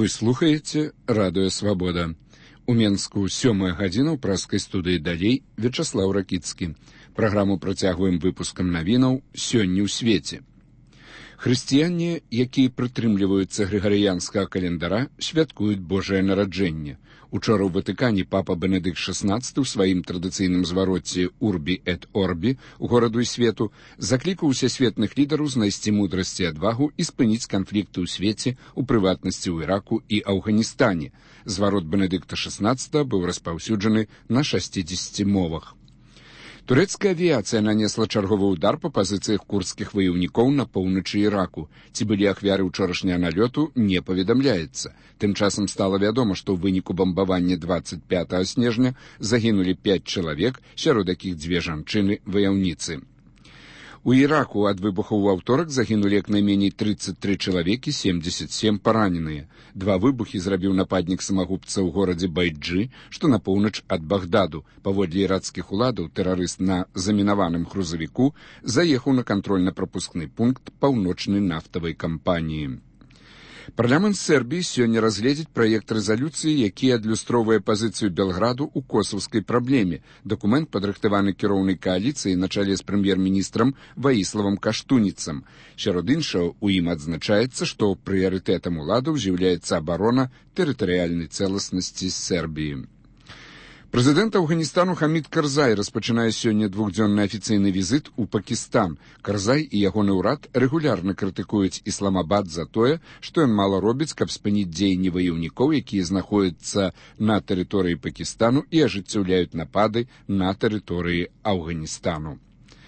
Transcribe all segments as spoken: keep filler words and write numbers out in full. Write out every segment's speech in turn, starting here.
Вы слухаеце радыё Свабода. У Менску сёмая гадзіна ў праскай студыі далей Вячаслаў Ракіцкі. Праграму працягваем выпускам навінаў «Сёння ў свеце». Хрысціяне, якія прытрымліваюцца грыгарыянскага календара, святкуюць Божае нараджэнне. Учора ў Ватыкане папа Бенедыкт шаснаццаты ў сваім традыцыйным звароце «Урбі эт Орбі» у гораду і свету заклікаў усесветных лідараў знайсці мудрасць і адвагу і спыніць канфлікты ў свеце, у прыватнасці ў Іраку і Афганістане. Зварот Бенедыкта шаснаццатага быў распаўсюджаны на шасцідзесяці мовах. Турэцкая авіяцыя нанесла чарговы ўдар па пазіцыях курдскіх ваяўнікоў на поўначы Іраку. Ці былі ахвяры ўчорашняга налёту, не паведамляецца. Тым часам стала вядома, што ў выніку бамбавання дваццаць пятага снежня загінулі пяць чалавек, сярод якіх дзве жанчыны-ваяўніцы. У Іраку ад выбухаў у аўторак загінулі як найменей трыццаць тры чалавекі, семдзесят сем параненыя. Два выбухі зрабіў нападнік самагубца ў горадзе Байджы, што на поўнач ад Багдаду. Паводле ірацкіх уладаў тэрарыст на замінаваным грузавіку заехаў на кантрольна-прапускны пункт паўночнай нафтавай кампаніі. Парламент Сербіі сёння разгледзіць праект рэзалюцыі, які адлюстроўвае пазіцыю Белграду ў косаўскай праблеме. Дакумент падрыхтаваны кіроўнай кааліцыяй на чале з прэм'ер-міністрам Ваіславам Каштуніцам. Сярод іншага, у ім адзначаецца, што прыярытэтам уладаў з'яўляецца абарона тэрытарыяльнай цэласнасці Сербіі. Прэзідэнт Афганістану Хамід Карзай распачынае сёння двухдзённы афіцыйны візіт у Пакістан. Карзай і ягоны ўрад рэгулярна крытыкуюць Ісламабад за тое, што ён мала робіць, каб спыніць дзеянні ваяўнікоў, якія знаходзяцца на тэрыторыі Пакістану і ажыццяўляюць напады на тэрыторыі Афганістану.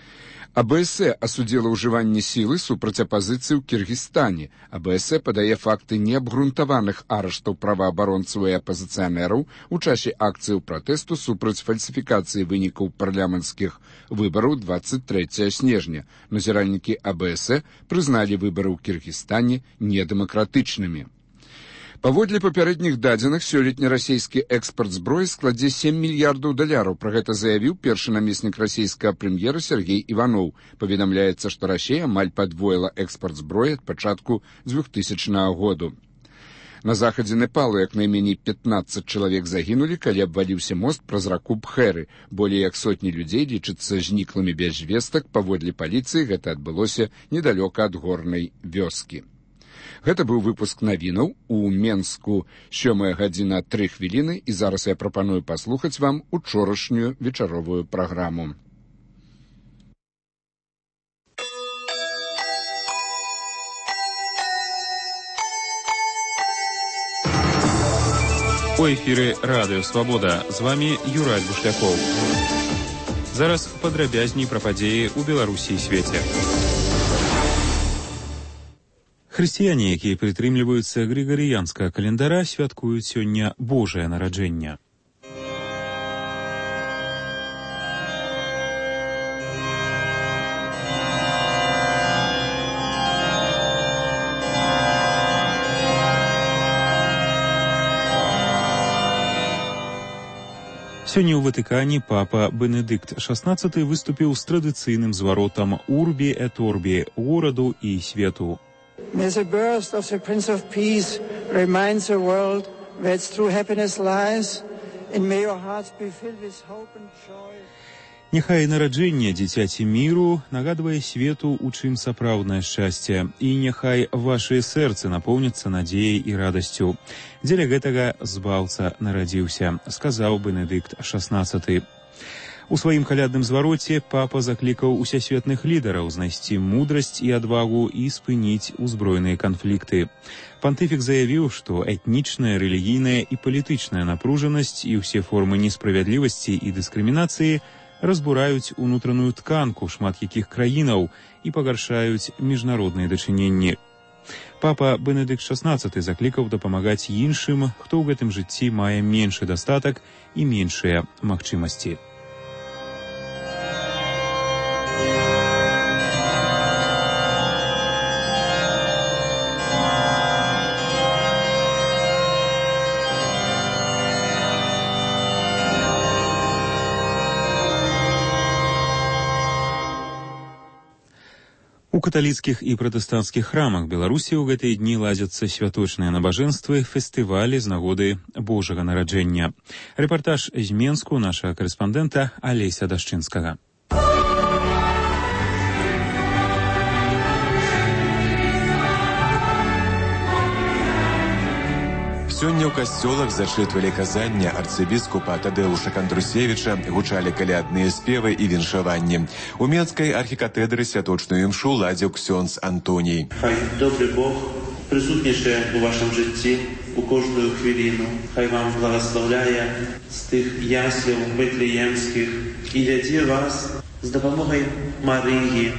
АБС асудзіла ўжыванне сілы супраць апазіцыі ў Кіргізстане. АБС падае факты неабгрунтаваных арыштаў праваабаронцаў і апазіцыянераў у часе акцыяў пратэсту супраць фальсіфікацыі вынікаў парламенцкіх выбараў дваццаць трэцяга снежня. Назіральнікі АБС прызналі выбары ў Кіргізстане недэмакратычнымі. Паводле папярэдніх дадзеных, сёлетні расійскі экспарт зброі складзе сем мільярдаў даляраў. Пра гэта заявіў першы намеснік расійскага прэм'ера Сергей Іваноў. Паведамляецца, што Расія амаль падвоіла экспарт зброі ад пачатку дзвюхтысячнага году. На захадзе Непалу як найменей пятнаццаць чалавек загінулі, калі абваліўся мост праз раку Бхэры. Болей як сотні людзей лічацца зніклымі без звестак. Паводле паліцыі гэта адбылося недалёка ад горнай вёскі. Гэта быў выпуск навінаў у Менску сёмая гадзіна тры хвіліны, і зараз я прапаную паслухаць вам учорашнюю вечаровую праграму. У эфіры радыё Свабода. З вамі Юрай Бушлякоў. Зараз падрабязней пра падзеі ў Беларусі і свеце. Хрысціяне, якія прытрымліваюцца грыгарыянскага календара, святкуюць сёння Божае нараджэнне. Сёння ў Ватыкане папа Бенедыкт шаснаццаты выступіў з традыцыйным зваротам «Урбі эт Орбі» гораду і свету. May the birth of the Prince of Peace remind the world where its true happiness lies, and may your hearts be filled with hope and joy. Няхай нараджэнне дзіцяці міру нагадвае свету, у чым сапраўднае шчасце, і няхай вашыя сэрцы напоўняцца надзеяй і радасцю. Дзеля гэтага збаўца нарадзіўся, сказаў Бенедыкт шаснаццаты. У сваім калядным звароце папа заклікаў усесветных лідараў знайсці мудрасць і адвагу і спыніць узброеныя канфлікты. Пантыфік заявіў, што этнічная, рэлігійная і палітычная напружанасць і ўсе формы несправядлівасці і дыскрымінацыі разбураюць унутраную тканку шмат якіх краінаў і пагаршаюць міжнародныя дачыненні. Папа Бенедыкт шаснаццаты заклікаў дапамагаць іншым, хто ў гэтым жыцці мае меншы дастатак і меншыя магчымасці. У каталіцкіх і пратэстанцкіх храмах Беларусі ў гэтыя дні ладзяцца святочныя набажэнствы, фестывалі з нагоды Божага нараджэння. Рэпартаж з Менску нашага карэспандэнта Алеся Дашчынскага. Сёння ў касцёлах зачытвалі казання арцыбіскупа Тадэуша Кандрусевіча, гучалі калядныя спевы і віншаванні. У Менскай архікатэдры святочную імшу ладзіў ксёндз Антоній. Хай добрий Бог присутніше у вашому житті у кожну хвилину. Хай вам благословляє з тих яслів Вифлеємських і веде вас з допомогою Марії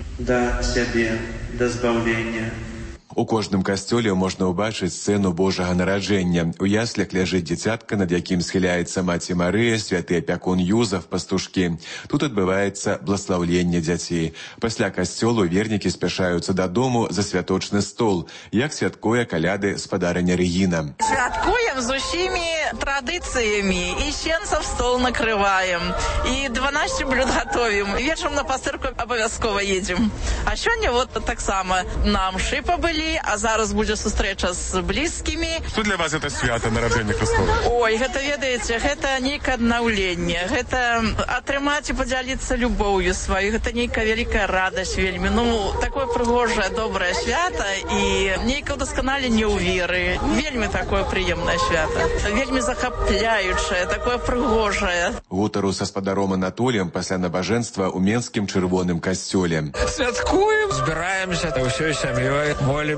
до себе, до збавлення. У кожным касцёле можна ўбачыць сцэну Божага нараджэння. У яслях ляжыць дзіцятка, над якім схіляецца маці Марыя, святы апякун Юзаф, пастушкі. Тут адбываецца бласлаўленне дзяцей. Пасля касцёлу вернікі спяшаюцца дадому за святочны стол, як святкуе каляды спадарыня Регіна. Святкуем з усімі традыцыямі, і сенцаў стол накрываем, і дванаццаць блюд готовим. Вечарам на пастырку абавязкова едзем. А сёння вот таксама на мшы пабылі, а зараз будзе сустрэча з блізкімі. Што для вас это свята нараджэння Христова? Ой, гэта, ведаеце, гэта нейкае аднаўленне, гэта атрымаць і падзяліцца любоўю сваёй, гэта нейкая вялікая радасць вельмі. Ну, такое прыгожае, добрае свята і нейкае ўдасканаленне ў веры. Вельмі такое прыемнае свята. Вельмі захапляючае, такое прыгожае. Гутару са спадаром Анатоліем пасля набажэнства ў Менскім чырвоным касцёле. Святкуем, збіраемся ўсёй сям'ёй, молимся,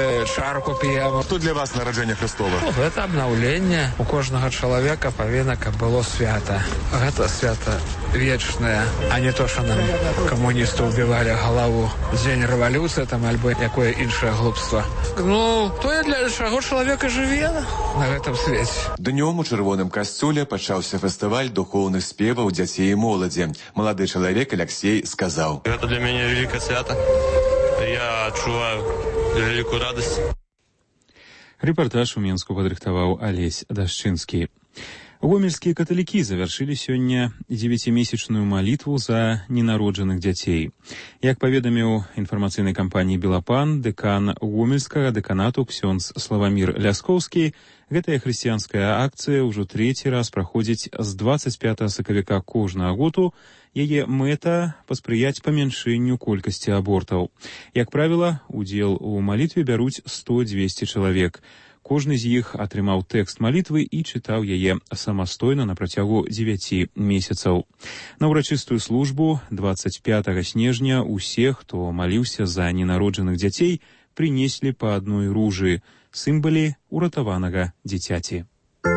чарку п'ємо. Што для вас нараджэнне Христова? Ну, гэта абнаўленне. У кожнага чалавека павінна, каб было свята. Гэта свята вечнае, а не то, што нам камуністы ўбівалі галаву дзень рэвалюцыі, там, альбо якое іншае глупства. Ну, тое для чаго чалавека жыве на гэтым свеце. Днём у чырвоным касцёле пачаўся фестываль духоўных спеваў дзяцей і моладзі. Малады чалавек Алексей сказаў: "Гэта для мяне вялікае свята. Я адчуваю вялікую радасць". Рэпартаж у Менску падрыхтаваў Алесь Дашчынскі. Гомельскія каталікі завяршылі сёння дзевяцімесячную малітву за ненароджаных дзяцей. Як паведаміў інфармацыйнай кампаніі «Белапан» дэкан гомельскага дэканату ксёндз Славамір Ляскоўскі, гэтая хрысціянская акцыя ўжо трэці раз праходзіць з дваццаць пятага сакавіка кожнага году. Яе мэта – паспрыяць памяншэнню колькасці абортаў. Як правіла, удзел у малітве бяруць сто-дзвесце чалавек. Кожны з іх атрымаў тэкст малітвы і чытаў яе самастойна на працягу дзевяці месяцаў. На ўрачыстую службу дваццаць пятага снежня усе, хто маліўся за ненароджаных дзяцей, прынеслі па адной ружы, сімвале уратаванага дзіцяці.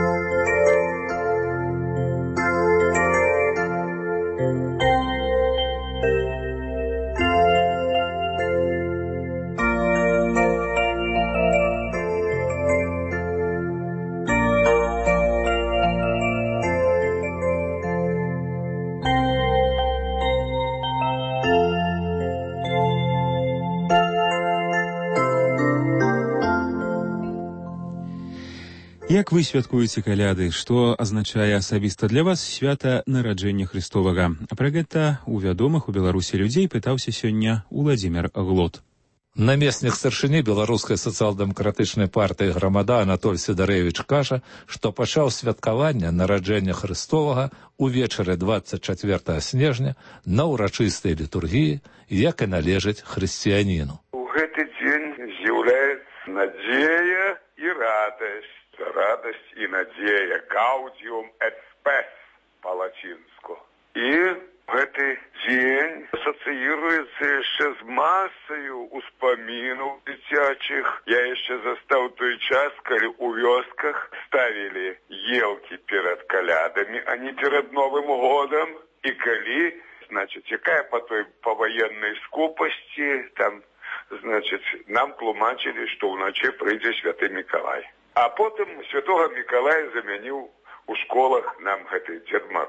Як вы святкуеце каляды? Што азначае асабіста для вас свята нараджэння Христовага? Пра гэта у вядомых у Беларусі людзей пытаўся сёння Уладзімір Глот. Намеснік старшыні беларускай сацыял-дэмакратычнай партыі «Грамада» Анатоль Сідарэвіч кажа, што пачаў святкаванне нараджэння Христовага увечары дваццаць чацвёртага снежня на ўрачыстай літургіі, як і належыць хрысціяніну. У гэты дзень з'яўляецца надзея і радасць. Радость и надея, гаудиум et spes по-латинску. И гэты дзень ассоциируется еще с массою успоминов дзіцячых. Я еще застал той час, калі у вёсках ставили елки перед колядами, а не перед Новым годом. И калі, значит, якая по той повоенной скупости, там, значит, нам тлумачили, что вночі прийде Святый Миколай. А потым Святого Миколая заменил у школах нам гэты Дед Мороз.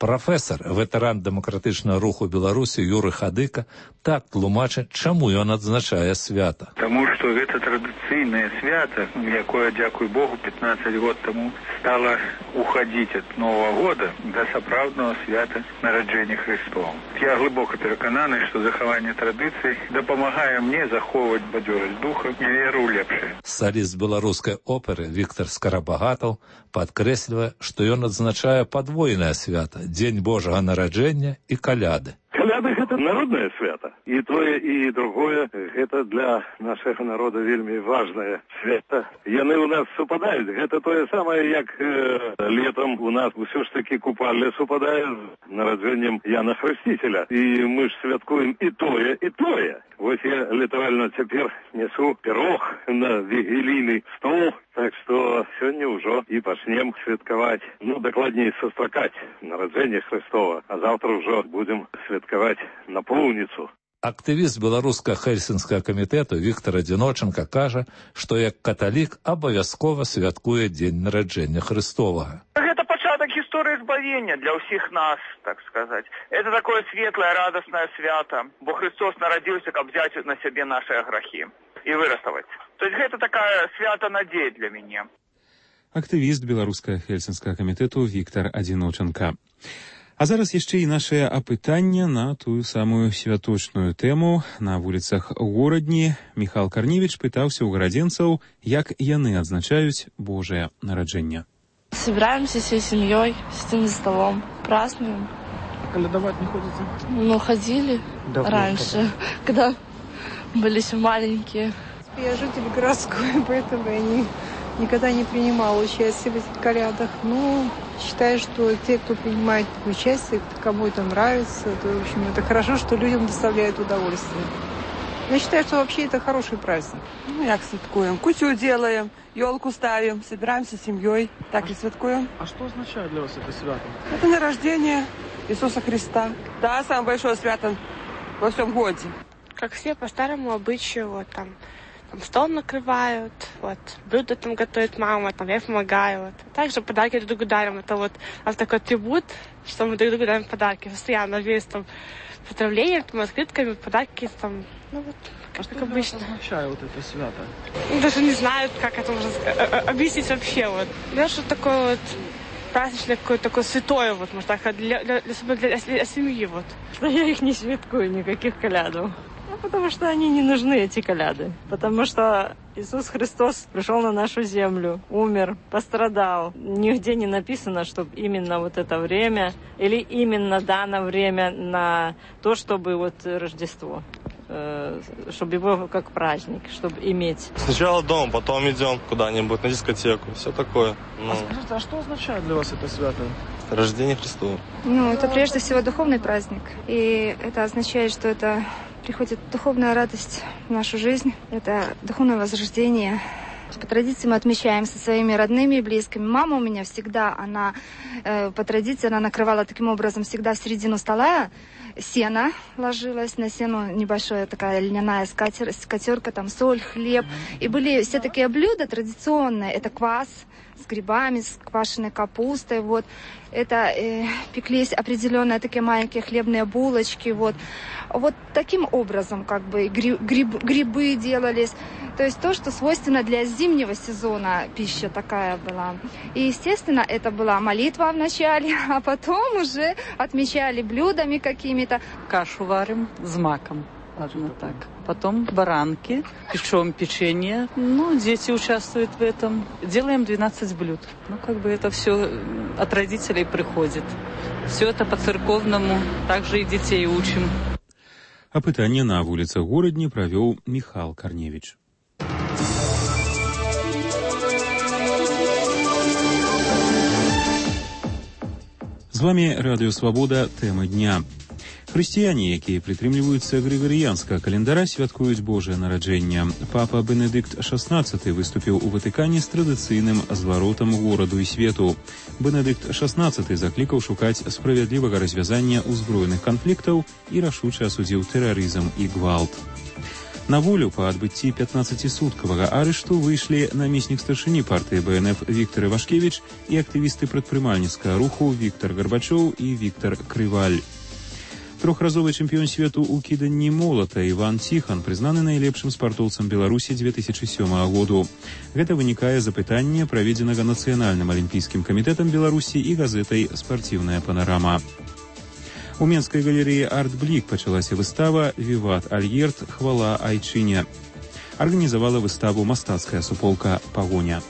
Прафесар, ветэран дэмакратычнага руху Беларусі Юры Хадыка так тлумачыць, чаму ён адзначае свята. Таму што гэта традыцыйнае свята, якое, дзякуй Богу, пятнаццаць год таму стала уходзіць ад Новага года да сапраўднага свята нараджэння Христова. Я глыбока перакананы, што захаванне традыцый дапамагае мне захоўваць бадзёрасць духа і веру ў лепшае. Саліст беларускай оперы Віктар Скарабагатаў падкрэслівае, што ён адзначае падвойнае свята – Дзень Божага нараджэння і каляды. Каляды – гэта народнае свята. І тое, і другое – гэта для нашага народа вельмі важнае свята. Яны ў нас супадаюць. Гэта тое самае, як э, летом у нас усё ж таки купалле супадае з нараджэннем Яна Хрысціцеля. І мы ж святкуем і тое, і тое. Вось я літаральна цяпер несу пірог на вігілійны стол, так што сёння ўжо і пачнем святкаваць, ну, дакладней, сустракаць нараджэнне Хрыстова, а заўтра ўжо будзем святкаваць напоўніцу. Актывіст беларуска-хельсінскага камітэту Віктар Адзіночанка кажа, што як каталік абавязкова святкуе дзень нараджэння Хрыстовага. Гэта пачатак гісторыі збавення для ўсіх нас, так сказаць. Это такое светлае, радаснае свята, бо Христос нарадзіўся, каб взяць на сябе нашыя грахі і выратаваць. То есть гэта такая свята надзея для мяне. Актывіст беларуска-хельсінскага камітэту Віктар Адзіночанка. А зараз яшчэ і нашае апытанне на тую самую святочную тэму. На вуліцах горадні Міхал Карневіч пытаўся ў гарадзенцаў, як яны адзначаюць Божае нараджэнне. Собираемся всей семьей, сидим за столом, празднуем. Колядовать не ходите? Ну, ходили давно, раньше, когда были еще маленькие. Я житель городской, поэтому я не, никогда не принимала участие в этих колядах. Ну, считаю, что те, кто принимает участие, кому это нравится, то, в общем, это хорошо, что людям доставляет удовольствие. Я считаю, что вообще это хороший праздник. Ну, як святкуем? Кутю делаем, елку ставим, собираемся с семьей, так а и святкуем. А что означает для вас это свято? Это на рождение Иисуса Христа. Да, самое большое свято во всем годе. Как все по старому обычаю, вот там, там стол накрывают, вот, блюда там готовит мама, там я помогаю, вот. Также подарки друг другу дарим, это вот, это такой атрибут, что мы друг другу дарим подарки, постоянно весь там поздравления, там, открытками, подарки, там, ну вот, как, а как обычно. Что означает вот это свято? Ну, даже не знаю, как это можно объяснить вообще, вот. Да, что такое вот праздничное, какое-то такое святое, вот, может, так, для, для, для, для, для семьи, вот. Я их не святкую, никаких колядов. Ну, потому что они не нужны, эти коляды. Потому что Иисус Христос пришел на нашу землю, умер, пострадал. Нигде не написано, чтобы именно вот это время, или именно дано время на то, чтобы вот Рождество, э, чтобы его как праздник, чтобы иметь. Сначала дома, потом идем куда-нибудь на дискотеку, все такое. Ну. А скажите, а что означает для вас это свято? Рождение Христова. Ну, это прежде всего духовный праздник. И это означает, что это приходит духовная радость в нашу жизнь. Это духовное возрождение. По традиции мы отмечаем со своими родными и близкими. Мама у меня всегда, она э, по традиции, она накрывала таким образом всегда в середину стола. Сено ложилось, на сено небольшая такая льняная скатер, скатерка, там соль, хлеб. И были все такие блюда традиционные. Это квас с грибами, с квашеной капустой, вот. Это э, пеклись определенные такие маленькие хлебные булочки, вот. Вот таким образом, как бы, гриб, гриб, грибы делались. То есть то, что свойственно для зимнего сезона, пища такая была. И, естественно, это была молитва вначале, а потом уже отмечали блюдами какими-то. Кашу варим с маком. Ладно, так. Потом баранки, печем печенье. Ну, дети участвуют в этом. Делаем двенадцать блюд. Ну, как бы это все от родителей приходит. Все это по-церковному. Также и детей учим. Апытанне на вуліцах горадні правёў Міхал Карневіч. З вами Радыё Свабода, тэма дня. Хрысціяне, якія прытрымліваюцца грыгарыянскага календара, святкуюць Божае нараджэнне. Папа Бенедыкт шаснаццаты выступіў у Ватыкане з традыцыйным зваротам гораду і свету. Бенедыкт шаснаццаты заклікаў шукаць справядлівага развязання ўзброеных канфліктаў і рашуча асудзіў тэрарызм і гвалт. На волю па адбыцці пятнаццацісуткавага арышту выйшлі намеснік старшыні партыі БНФ Віктор Івашкевіч і актывісты прадпрымальніцкага руху Віктор Гарбачоў і Віктор Крываль. Трохразовы чэмпіён свету ў кіданні молата Іван Ціхан прызнаны найлепшым спартоўцам Беларусі две тысячы сёмага году. Гэта вынікае з апытання, праведзенага Нацыянальным алімпійскім камітэтам Беларусі і газетай «Спартыўная панарама». У Менскай галерэі «Арт-Блік» пачалася выстава «Віват Альерт. Хвала Айчыне». Арганізавала выставу мастацкая суполка «Пагоня».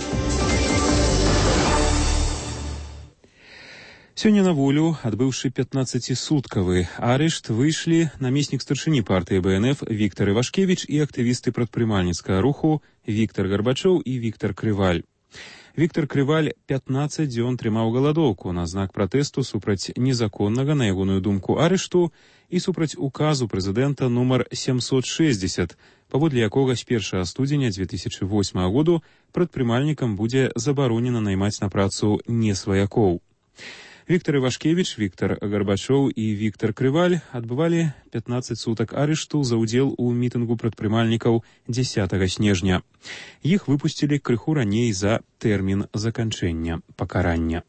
Сёння на волю, адбыўшы пятнаццацісуткавы арышт, выйшлі намеснік старшыні партыі БНФ Віктор Івашкевіч і актывісты прадпрымальніцкага руху Віктор Гарбачоў і Віктор Крываль. Віктор Крываль пятнаццаць дзён трымаў галадоўку на знак пратэсту супраць незаконнага, на ягоную думку, арышту і супраць указу прэзідэнта нумар сямсот шэсцьдзесят, паводле якога з першага студзеня две тысячы восьмага году прадпрымальнікам будзе забаронена наймаць на працу несваякоў. Віктор Івашкевіч, Віктор Гарбачоў і Віктор Крываль адбывалі пятнаццаць сутак арышту за ўдзел у мітынгу прадпрымальнікаў дзесятага снежня. Іх выпусцілі крыху раней за тэрмін заканчэння пакарання.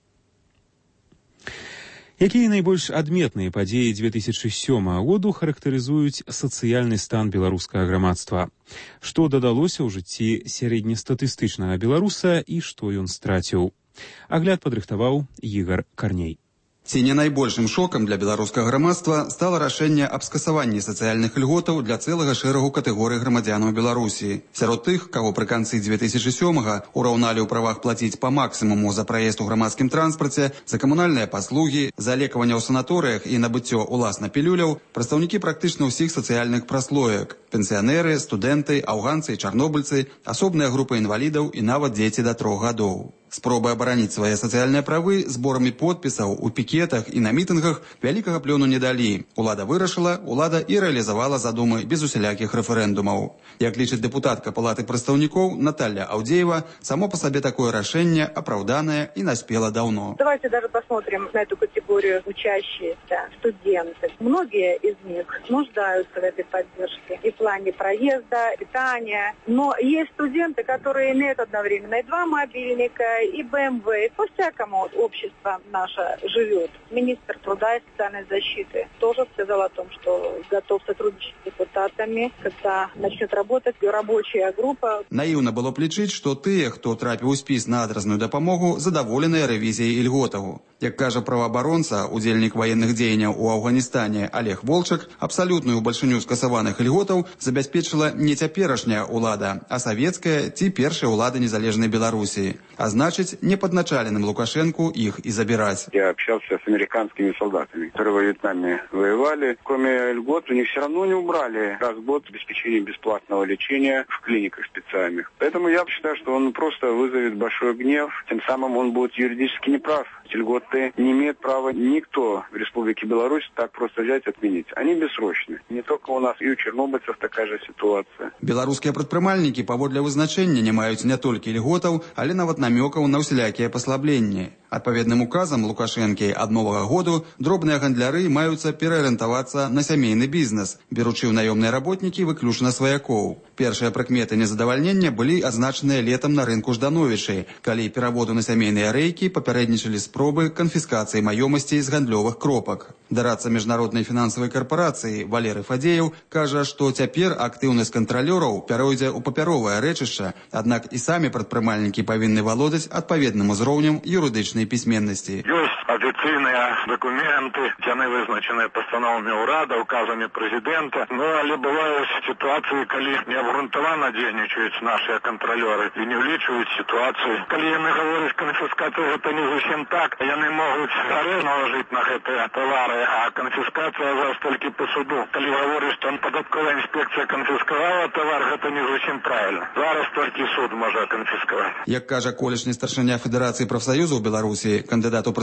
Якія найбольш адметныя падзеі две тысячы сёмага году характарызуюць сацыяльны стан беларускага грамадства? Што дадалося ў жыцці сярэднестатыстычнага беларуса і што ён страціў? Агляд падрыхтаваў Ігар Карней. Ці не найбольшым шокам для беларускага грамадства стала рашэнне аб скасаванні сацыяльных льготаў для цэлага шэрагу катэгорый грамадзянаў Беларусі. Сярод тых, каго пры канцы две тысячы сёмага ураўналі ў правах плаціць па максімуму за праезд у грамадскім транспарце, за камунальныя паслугі, за лекаванне ў санаторыях і набыццё уласна пілюляў, прадстаўнікі практычна ўсіх сацыяльных праслоек: пенсіянеры, студэнты, афганцы і чарнобыльцы, асобныя групы інвалідаў і нават дзеці да трох гадоў. Спробы абараніць свае сацыяльныя правы зборамі подпісаў у пікетах і на мітынгах вялікага плёну не далі. Улада вырашыла, улада і рэалізавала задумы без усялякіх рэферэндумаў. Як лічыць депутатка Палаты прадстаўнікоў Наталья Аудзеева, само по себе такое решение оправданное и наспело давно. Давайте даже посмотрим на эту категорию учащиеся, студенты. Многие из них нуждаются в этой поддержке и в плане проезда, питания. Но есть студенты, которые имеют одновременно и два мобильника, и бэ эм вэ. По-всякому общество наше живет. Министр труда и социальной защиты тоже сказал о том, что готов сотрудничать с депутатами, когда начнет работать рабочая группа. Наивно было б лічыць, што тыя, хто трапіў у спіс на адразную дапамогу, задаволеныя рэвізіяй ільготаў. Як кажа праваабаронца, удзельнік ваенных дзеянняў у Афганістане Олег Волчак, абсалютную бальшыню скасаваных ільготаў забяспечыла не цяперашняя ўлада, а савецкая ці першая ўлада незалежнай Беларусі. А значыць, не падначаленым Лукашенку их и забирать. Я общался с американскими солдатами, которые во Вьетнаме воевали. Кроме льгот, у них все равно не убрали раз в год обеспечение бесплатного лечения в клиниках специальных. Поэтому я считаю, что он просто вызовет большой гнев, тем самым он будет юридически неправ. Эти льготы не имеет права никто в Республике Беларусь так просто взять и отменить. Они бессрочны. Не только у нас, и у чернобыльцев такая же ситуация. Беларускія прадпрымальнікі паводле вызначэння не маюць не толькі льготаў, але нават намёкаў на ўсялякія паслабленні. Адпаведным указам Лукашэнкі ад новага году дробныя гандляры маюцца пераарыентавацца на сямейны бізнес, беручы ў наёмныя работнікі выключна сваякоў. Першыя прыкметы незадавальнення былі адзначаныя летам на рынку Ждановічы, калі пераводу на сямейныя рэйкі папярэднічалі спробы канфіскацыі маёмасці з гандлёвых кропак. Дарадца міжнароднай фінансавай карпорацыі Валерый Фадзеев кажа, што цяпер актыўнасць кантралёраў пяройдзе ў папяровае рэчышча, аднак і самі прадпрымальнікі павінны валодаць адпаведным узроўнем юрыдычнай пісьменнасці. Ёсць афіцыйныя дакументы, яны вызначаныя пастановамі ўрада, указамі прэзідэнта, ну, але бываюць сітуацыі, калі неабгрунтавана дзейнічаюць нашыя кантралёры і не ўлічваюць сітуацыю. Калі яны гавораць канфіскацыя, гэта не зусім так, яны могуць арэст наложыць на гэтыя тавары, а канфіскацыя зараз толькі по суду. Калі гаворыць, што падатковая інспекцыя канфіскавала тавар, гэта не зусім правільна. Зараз толькі суд можа канфіскаваць. Як кажа колішні старшыня Федэрацыі прафсаюзаў Беларусі, кандыдат у прэзідэнты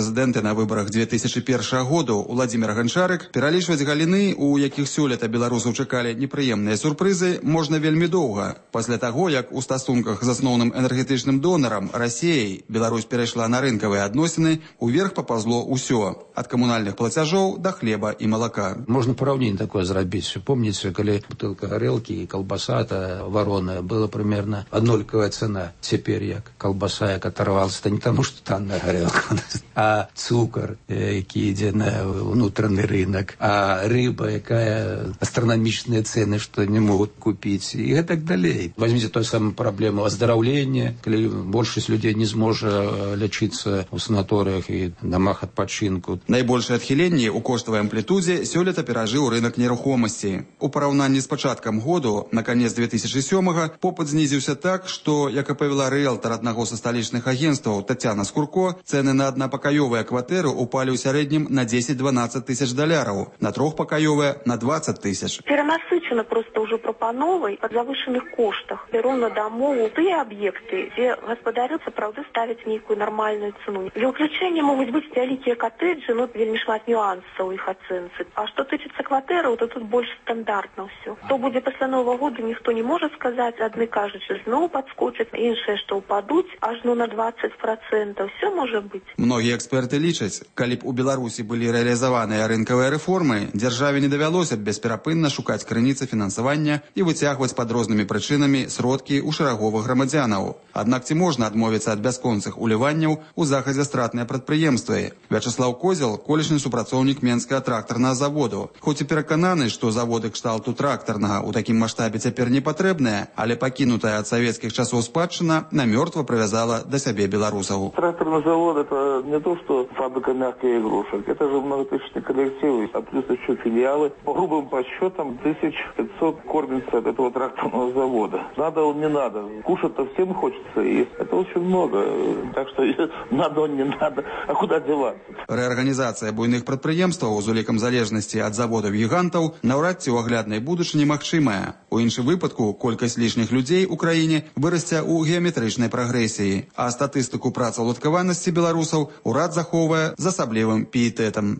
на выбарах две тысячи першага году Уладзімір Ганчарык, пералічваць галіны, у якіх сёлета беларусаў чакалі непрыемныя сюрпрызы, можна вельмі доўга. Пасля таго, як у стасунках з асноўным энергетычным донарам Расіяй Беларусь перайшла на рынкавыя адносіны, уверх папазло ўсё. Ад камунальных плацяжоў да хлеба і малака. Можна параўненне такое зрабіць. Помніце, калі бутылка гарэлкі і калбаса вароная была примерно аднолькавая цена. Цяпер як калбаса, як оторвалася, не тому, что танная гарэлка, а цукар, які ідзе на внутренний рынок, а рыба, якая астрономічныя цены, што не могуць купіць, і гэтак далей. Возьмите той самую праблему аздараўлення, калі большасць людзей не зможа лячыцца ў санаторыях і дамах адпачынку. Найбольшае адхіленне ў коштавай амплітудзе сёлета перажыў рынок нерухомасці. У параўнанні з пачаткам году, на канец две тысячи сёмага, попыт знізіўся так, што, як апавяла рыэлтар аднаго са сталічных агенцтваў Тацяна Скурко, цэны на аднапакаёвыя кватэры упалі ў сярэднім на дзесяць-дванаццаць тысяч даляраў, на трохпакаёвыя на двадцать тысяч. Перенасычена просто уже прапановай па завышаных коштах. Бяру на дамову тыя аб'екты, дзе гаспадары сапраўды ставяць нейкую нармальную цену. Для ўключэння могуць быць вялікія катэджы, ну вельмі шмат нюансаў іх ацэнцы. А што тычыцца кватэраў, то тут больш стандартна ўсё. То будзе пасля Новага года, ніхто не можа сказаць. Адны кажуць, што зноў падскочаць, іншыя, што ўпадуць ажно на двадцать процентов. Все можа быць. Многія эксперты лічаць, калі б у Беларусі былі рэалізаваныя рынкавыя рэформы, дзяржаве не давялося б бесперапынна шукаць крыніцы фінансавання і выцягваць пад рознымі прычынамі сродкі ў шараговых грамадзянаў. Аднак ці можна адмовіцца ад бясконцых уліванняў у захадзястратныя прадпрыемствы? Вячеслав Козел, колішні супрацоўнік Менскага трактарнага заводу. Хоць і перакананы, што заводы кшталту трактарнага ў такім маштабе цяпер не патрэбныя, але пакінутая ад савецкіх часоў спадчына намёртва прывязала да сябе беларусаў. Тракторный завод — это не то, что фабрика мягких игрушек. Это же многотысячный коллектив, а плюс еще филиалы. По грубым подсчетам тысяч пятьсот кормится от этого тракторного завода. Надо он, не надо. Кушать-то всем хочется, и это очень много. Так что надо он, не надо. А куда деваться? Рэарганізацыя буйных прадпрыемстваў з улікам залежнасці ад заводаў-гігантаў наўрад ці ў агляднай будучыні магчымая. У іншым выпадку колькасць лішніх людзей у краіне вырасце ў геаметрычнай прагрэсіі, а статыстыку працаўладкаванасці беларусаў урад захоўвае з асаблівым піетэтам.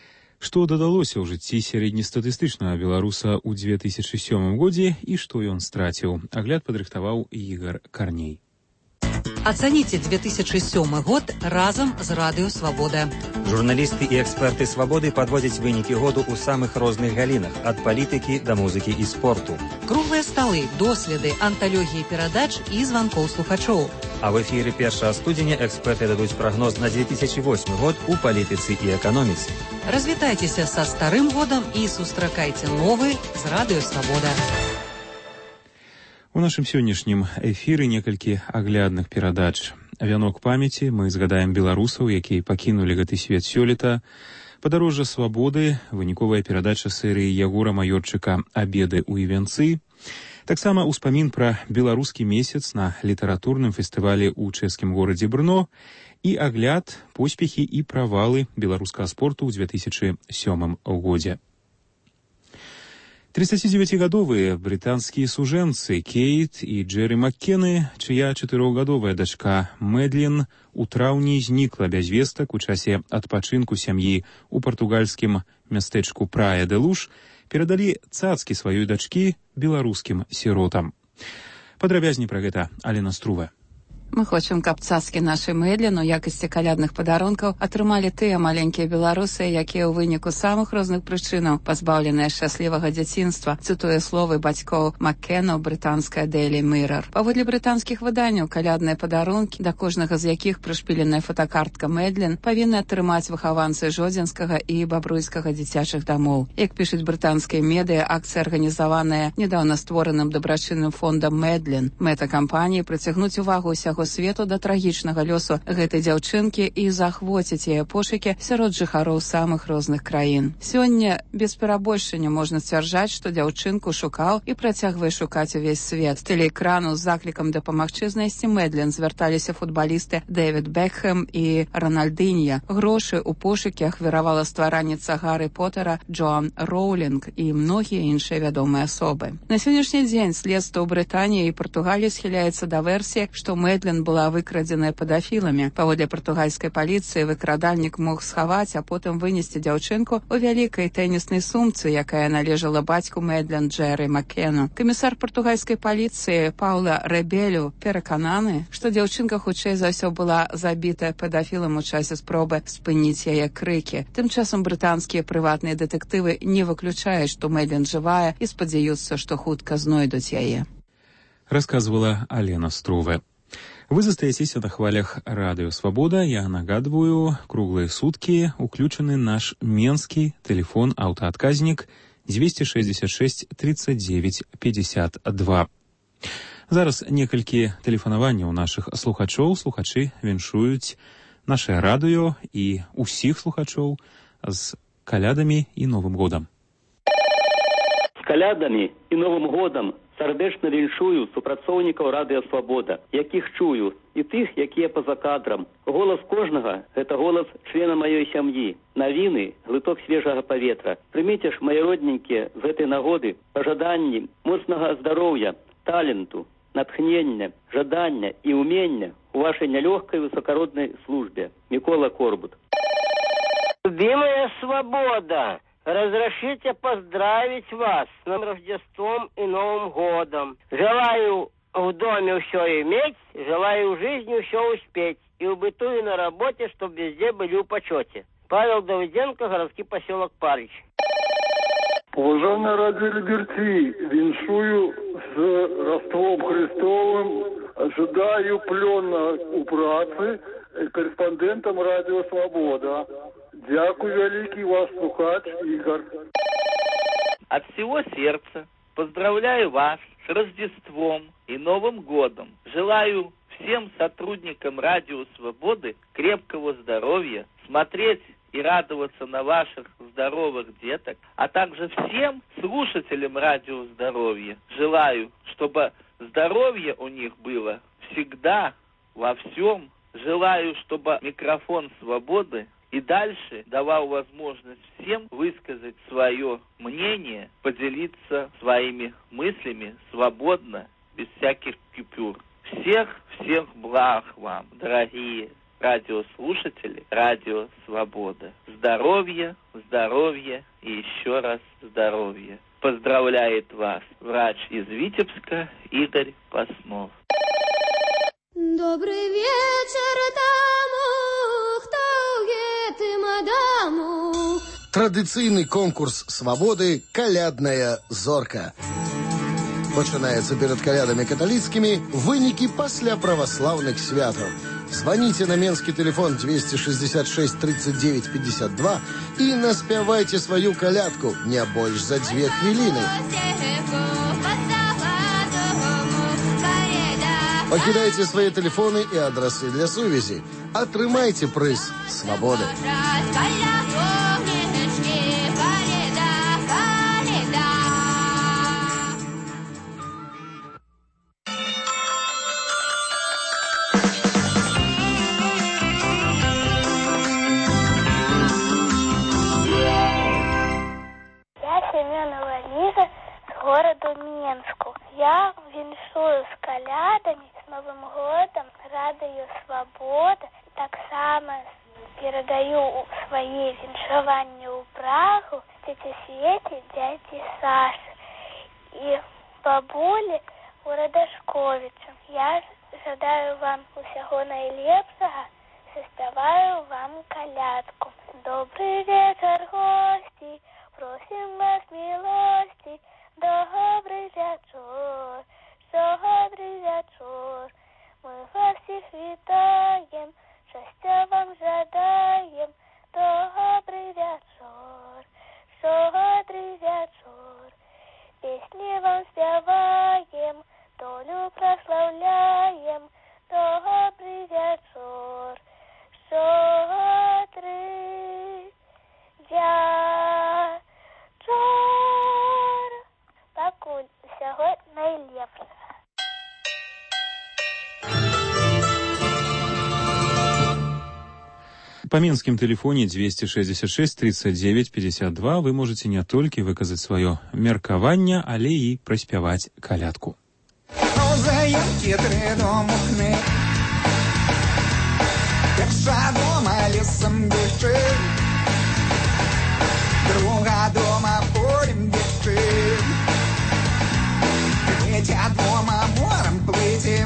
Што дадалося ў жыцці сярэднестатыстычнага беларуса ў две тысячи сёмым годзе і што ён страціў? Агляд падрыхтаваў Ігор Карней. Оцените две тысячи сёмы год разом з Радыё Свабода. Журналісты і эксперты Свабоды падводзяць вынікі году ў самых розных галінах, ад палітыкі да музыкі і спорту. Круглыя сталы, доследы, анталогіі перадач і званкоў слухачоў. А в эфіры першага студзеня эксперты дадуць прагноз на две тысячи восьмы год у палітыцы і эканоміцы. Развітайцеся са старым годам і сустракайце новы з Радыё Свабода. У нашым сённяшнім эфіры некалькі аглядных перадач. Вянок памяці мы згадаем беларусаў, якія пакінулі гэты свет сёлета. Падарожжа свабоды, выніковая перадача серыі Ягора Маёрчыка «Абеды ў Івянцы». Таксама ўспамін пра беларускі месяц на літаратурным фестывалі ў чэшскім горадзе Брно і агляд, поспехі і правалы беларускага спорту ў две тысячи сёмым годзе. тридцатидевятигадовыя брытанскія сужэнцы Кейт і Джерри Маккены, чыя чатырохгадовая дачка Мэдлін у траўні знікла без вестак у часе адпачынку сям'і ў партугальскім мястэчку Прая-де-Луж, перадалі цацкі сваёй дачкі беларускім сіротам. Падрабязней пра гэта Алена Струва. Мы хочам, каб цацкі нашай Мэдлін у якасці калядных падарункаў атрымалі тыя маленькія беларусы, якія ў выніку самых розных прычынаў пазбаўленыя шчаслівага дзяцінства, цытуе словы бацькоў Маккена ў брытанская Daily Mirror. Паводле брытанскіх выданняў, калядныя падарункі, да кожнага з якіх прышпіленая фотакартка Мэдлін, павінны атрымаць выхаванцы жодзінскага і бабруйскага дзіцячых дамоў. Як пішуць брытанскія медыа, акцыя арганізаваная нядаўна створаным дабрачынным фондам Мэдлін. Мэта кампаніі прыцягнуць увагу ўсяго свету да трагічнага лёсу гэтай дзяўчынкі і захвоціць яе пошукі сярод жыхароў самых розных краін. Сёння без перабольшання можна сцвярджаць, што дзяўчынку шукаў і працягвае шукаць увесь свет. З тэлеэкрану з заклікам дапамагчы знайсці Мэдлін звярталіся футбалісты Дэвід Бекхэм і Рональдынья. Грошы ў пошукі ахвяравала стваральніца Гаррі Поттера Джоан Роулінг і многія іншыя вядомыя асобы. На сённяшні дзень следства ў Брытаніі і Партугаліі схіляецца да версіі, што Мэдлін Мэдлен была выкрадзеная педафіламі. Паводле партугальскай паліцыі выкрадальнік мог схаваць, а потым вынесці дзяўчынку ў вялікай тэніснай сумцы, якая належала бацьку Мэдлен Джерри Маккену. Камісар партугальскай паліцыі Паўла Рэбелю перакананы, што дзяўчынка хутчэй за ўсё была забітая педафілам у часе спробы спыніць яе крыкі. Тым часам брытанскія прыватныя дэтэктывы не выключаюць, што Мэдлен жывая і спадзяюцца, што хутка знойдуць яе. Расказвала Алена Струве. Вы застаецеся на хвалях Радыё Свабода. Я нагадваю, круглыя суткі уключаны наш менскі тэлефон-аўтаадказнік двести шестьдесят шесть тридцать девять пятьдесят два. Зараз некалькі тэлефанаванняў нашых слухачоў. Слухачы віншуюць наше радыё і ўсіх слухачоў з калядамі і Новым годам. З калядамі і Новым годам сардэчна віншую супрацоўнікаў Радыё Свабода, якіх чую, і тых, якія па-за кадрам. Голас кожнага – гэта голас члена маёй сям'і. Навіны – глыток свежага паветра. Прыміце ж, мае родненькія, з гэтай нагоды пажаданні моцнага здароўя, таленту, натхнення, жадання і умення у вашай нялёгкай высокароднай службе. Микола Корбут. Любимая Свобода, разрешите поздравить вас с Рождеством и Новым годом. Желаю в доме все иметь, желаю в жизни все успеть. И в быту и на работе, чтобы везде были в почете. Павел Давыденко, городский поселок Парич. Уважаемые радиолюберцы, віншую с Рождеством Христовым, ожидаю плённо у працы корреспондентом Радио Свобода. Дякую великий ваш слухач Игорь. От всего сердца поздравляю вас с Рождеством и Новым годом. Желаю всем сотрудникам Радио Свободы крепкого здоровья, смотреть и радоваться на ваших здоровых деток, а также всем слушателям Радио Здоровья. Желаю, чтобы здоровье у них было всегда, во всем. Желаю, чтобы микрофон свободы и дальше давал возможность всем высказать свое мнение, поделиться своими мыслями свободно, без всяких купюр. Всех, всех благ вам, дорогие радиослушатели, Радио Свобода. Здоровья, здоровья и еще раз здоровья. Поздравляет вас врач из Витебска Игорь Паснов. Добрый вечер тому, хто є мадаму. Традыцыйны конкурс свабоды «Калядная зорка». Пачынаецца перад калядамі каталіцкімі, вынікі пасля праваслаўных святаў. Звоните на менский телефон двести шестьдесят шесть тридцать девять пятьдесят два и наспявайте свою колядку не больше за две хвилины. Покидайте свои телефоны и адресы для сувязи. Отрымайте приз свободы. Городу Минску. Я віншую з калядамі, з Новым годом, Радыё Свобода. Так само передаю свои віншаванні ў Прагу тете Свете, дяде Саше и бабуле у Радашковича. Я жадаю вам усяго найлепшага, заспяваю вам калядку. Добрый вечер, гости, просим вас милости. Добрый вечер, добрый вечер, мы вас всех витаем, счастья вам жадаем. Добрый вечер, добрый вечер, песни вам спеваем, долю прославляем. Добрый вечер, добрый вечер. Пакуль усяго найлепшага. По минским телефоне двести шестьдесят шесть тридцать девять пятьдесят два вы можете не толькі выказаць сваё меркаванне, але і праспяваць калядку. Заявки три домухни, Перша дома лесом бежит, друга дома полем бежит, третья дома морем плыть.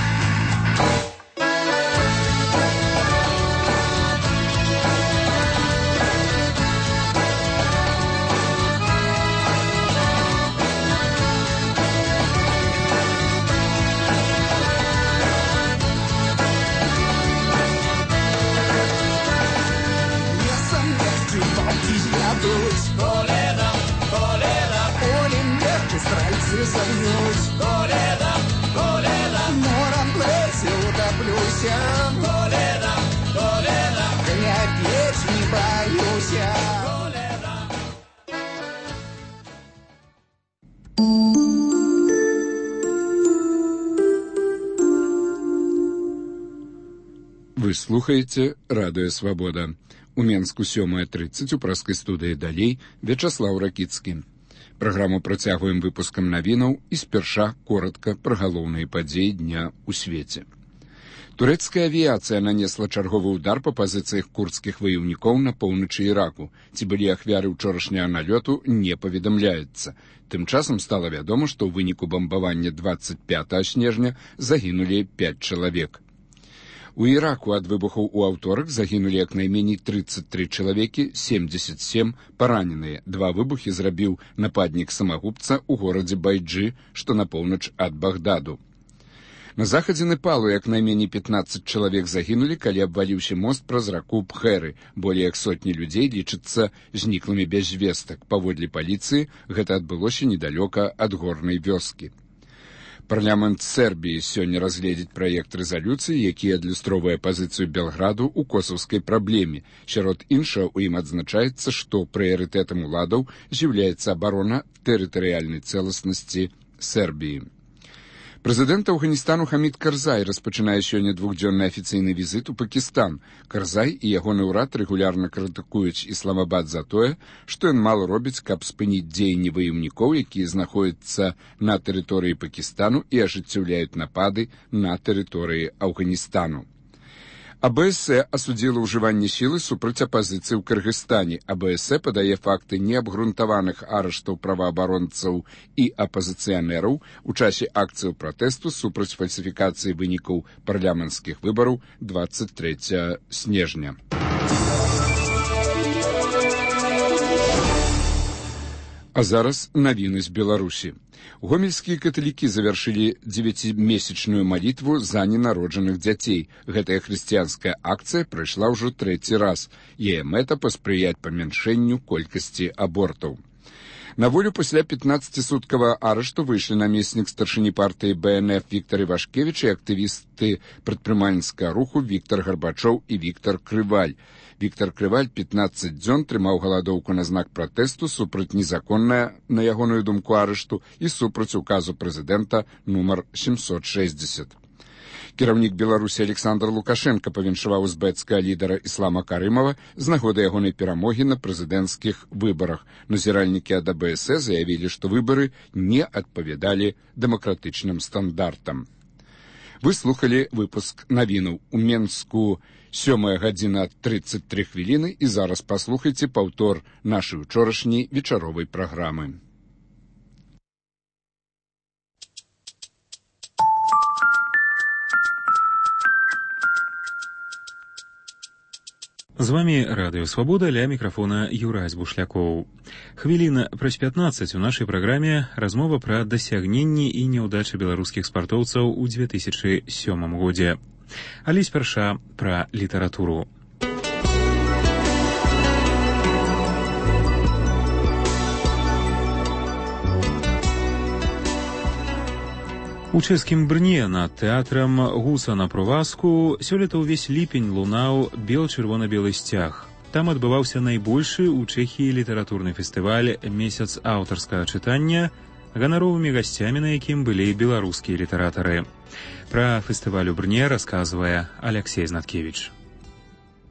Коледом, коледом, полем легче стрельцы согнуть. Коледом, коледом, мором плыть утоплюся. Коледом, коледом, я печь не боюсь. Вы слухаеце радыё Свабода. У Менску сёмая тридцать у праскай студыі далей Вячаслаў Ракіцкі. Праграму працягваем выпускам навінаў і спярша коротка пра галоўныя падзеі дня ў свеце. Турэцкая авіяцыя нанесла чарговы удар па пазіцыях курдскіх ваяўнікоў на поўначы Іраку. Ці былі ахвяры ўчорашняга налёту, не паведамляецца. Тым часам стала вядома, што ў выніку бамбавання двадцать пятага снежня загінулі пяць чалавек. У Іраку ад выбухаў у аўторак загінулі як найменей тридцать три чалавекі, семьдесят семь параненыя. Два выбухі зрабіў нападнік-самагубца ў горадзе Байджы, што на поўнач ад Багдаду. На захадзе Непалу як найменей пятнадцать чалавек загінулі, калі абваліўся мост праз раку Бхэры. Болей як сотні людзей лічацца зніклымі без звестак. Паводле паліцыі, гэта адбылося недалёка ад горнай вёскі. Парламент Сербіі сёння разгледзіць праект рэзалюцыі, які адлюстроўвае пазіцыю Белграду ў косаўскай праблеме. Сярод іншага ў ім адзначаецца, што прыярытэтам уладаў з'яўляецца абарона тэрытарыяльнай цэласнасці Сербіі. Прэзідэнт Афганістану Хамід Карзай распачынае сёння двухдзённы афіцыйны візіт у Пакістан. Карзай і ягоны ўрад рэгулярна крытыкуюць Ісламабад за тое, што ён мала робіць, каб спыніць дзеянні ваяўнікоў, якія знаходзяцца на тэрыторыі Пакістану і ажыццяўляюць напады на тэрыторыі Афганістану. АБС асудзіла ўжыванне сілы супраць апазіцыі ў Кыргызстане. АБС падае факты неабгрунтаваных арыштаў праваабаронцаў і апазіцыянераў у часе акцыяў пратэсту супраць фальсіфікацыі вынікаў парламенцкіх выбараў двадцать трэцяга снежня. А зараз навіны з Беларусі. Гомельскія каталікі завяршылі дзевяцімесячную малітву за ненароджаных дзяцей. Гэтая хрысціянская акцыя прайшла ўжо трэці раз. Яе мэта паспрыяць памяншэнню колькасці абортаў. На волю пасля пятнаццацісуткавага арышту выйшлі намеснік старшыні партыі БНФ Віктар Івашкевіч і актывісты прадпрымальніцкага руху Віктар Гарбачоў і Віктар Крываль. Віктар Крываль пятнаццаць дзён трымаў галадоўку на знак пратэсту супраць незаконная, на ягоную думку, арышту і супраць указу прэзідэнта нумар сямсот шэсцьдзесят. Кіраўнік Беларусі Александр Лукашенко павіншаваў узбэцкага лідара Іслама Карымова з нагоды ягонай перамогі на прэзідэнцкіх выбарах. Назіральнікі ад АБС заявілі, што выбары не адпавядалі дэмакратычным стандартам. Вы слухалі выпуск навінаў. У Менску сёмая гадзіна тридцать три хвіліны і зараз паслухайце паўтор нашай учорашняй вечаровай праграмы. З вами Радыё Свабода, ля мікрафона Юрась Бушлякоў. Хвіліна праз пятнаццаць у нашай праграме размова пра дасягненні і няўдачы беларускіх спартоўцаў у две тысячы сёмым годзе. Але спярша пра літаратуру. У чэшскім Брне над тэатрам Гуса на Проваску сёлета ўвесь ліпень лунаў бел-чырвона-белы сцяг. Там адбываўся найбольшы ў Чэхіі літаратурны фестываль «Месяц аўтарскага чытання», ганаровымі гасцямі на якім былі беларускія літаратары. Пра фестываль у Брне расказвае Аляксей Знаткевіч.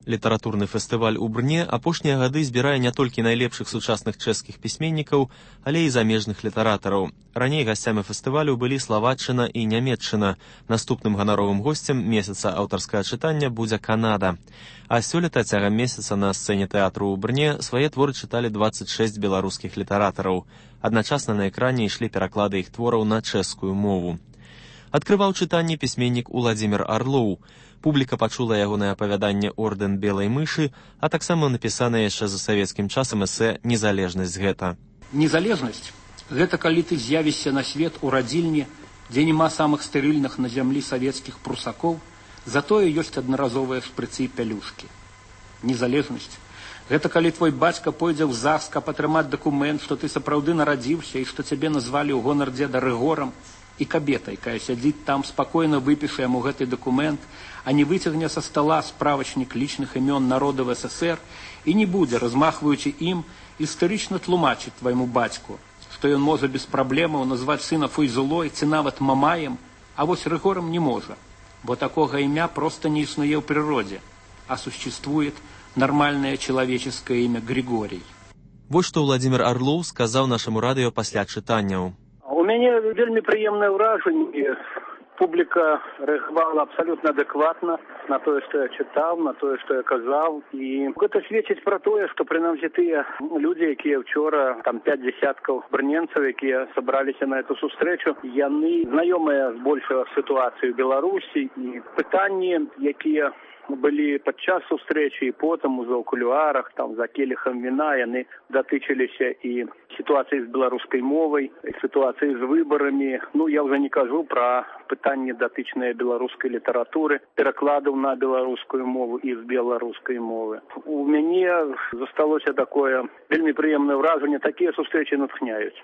Літаратурны фестываль у Брне апошнія гады збірае не толькі найлепшых сучасных чэшскіх пісьменнікаў, але і замежных літаратараў. Раней гасцямі фестывалю былі Славаччына і Нямецчына. Наступным ганаровым госцем месяца аўтарскага чытання будзе Канада. А сёлета цягам месяца на сцэне тэатру ў Брне свае творы чыталі дваццаць шэсць беларускіх літаратараў. Адначасна на экране ішлі пераклады іх твораў на чэшскую мову. Адкрываў чытанне пісьменнік Уладзімір Арлоў. Публіка пачула ягонае апавяданне «Ордэн белай мышы», а таксама напісанае яшчэ за савецкім часам эсэ «Незалежнасць гэта». Незалежнасць – гэта калі ты з'явішся на свет у радзільні, дзе няма самых стэрыльных на зямлі савецкіх прусакоў, затое ёсць аднаразовыя шпрыцы і пялюшкі. Незалежнасць – гэта калі твой бацька пойдзе ў ЗАГС, каб атрымаць дакумент, што ты сапраўды нарадзіўся і што цябе назвалі ў гонар дзеда Рыгорам, і кабета, якая сядзіць там, спакойна выпіша яму гэты дакумент, а не выцягне са стала справачнік лічных імён народаў СССР і не будзе, размахваючы ім, істарычна тлумачыць твайму бацьку, што ён можа без праблемаў назваць сына Фойзулой ці нават Мамаем, а вось Рыгорам не можа, бо такога імя проста не існуе ў прыродзе, а существует нормальное человеческое имя Григорий. Вось што Уладзімір Арлоў сказаў нашаму радыё пасля чытанняў. У мяне вельмі прыемнае ўражанне. Публіка рэагавала абсалютна адэкватна на тое, што я чытаў, на тое, што я казаў. І гэта сведчыць пра тое, што прынамсі тыя людзі, якія ўчора, там пяць дзясяткаў брненцаў, якія сабраліся на эту сустрэчу, яны знаёмыя з большай сітуацыяй у Беларусі, і пытанні, якія былі падчас сустрэчы і потым ужо ў кулуарах, там за келіхам віна, яны датычыліся і сітуацыі з беларускай мовай, і сітуацыі з выбарамі. Ну, я ўжо не кажу пра пытанні датычныя беларускай літаратуры, перакладаў на беларускую мову і з беларускай мовы. У мяне засталося такое вельмі прыемнае ўражанне, такія сустрэчы натхняюць.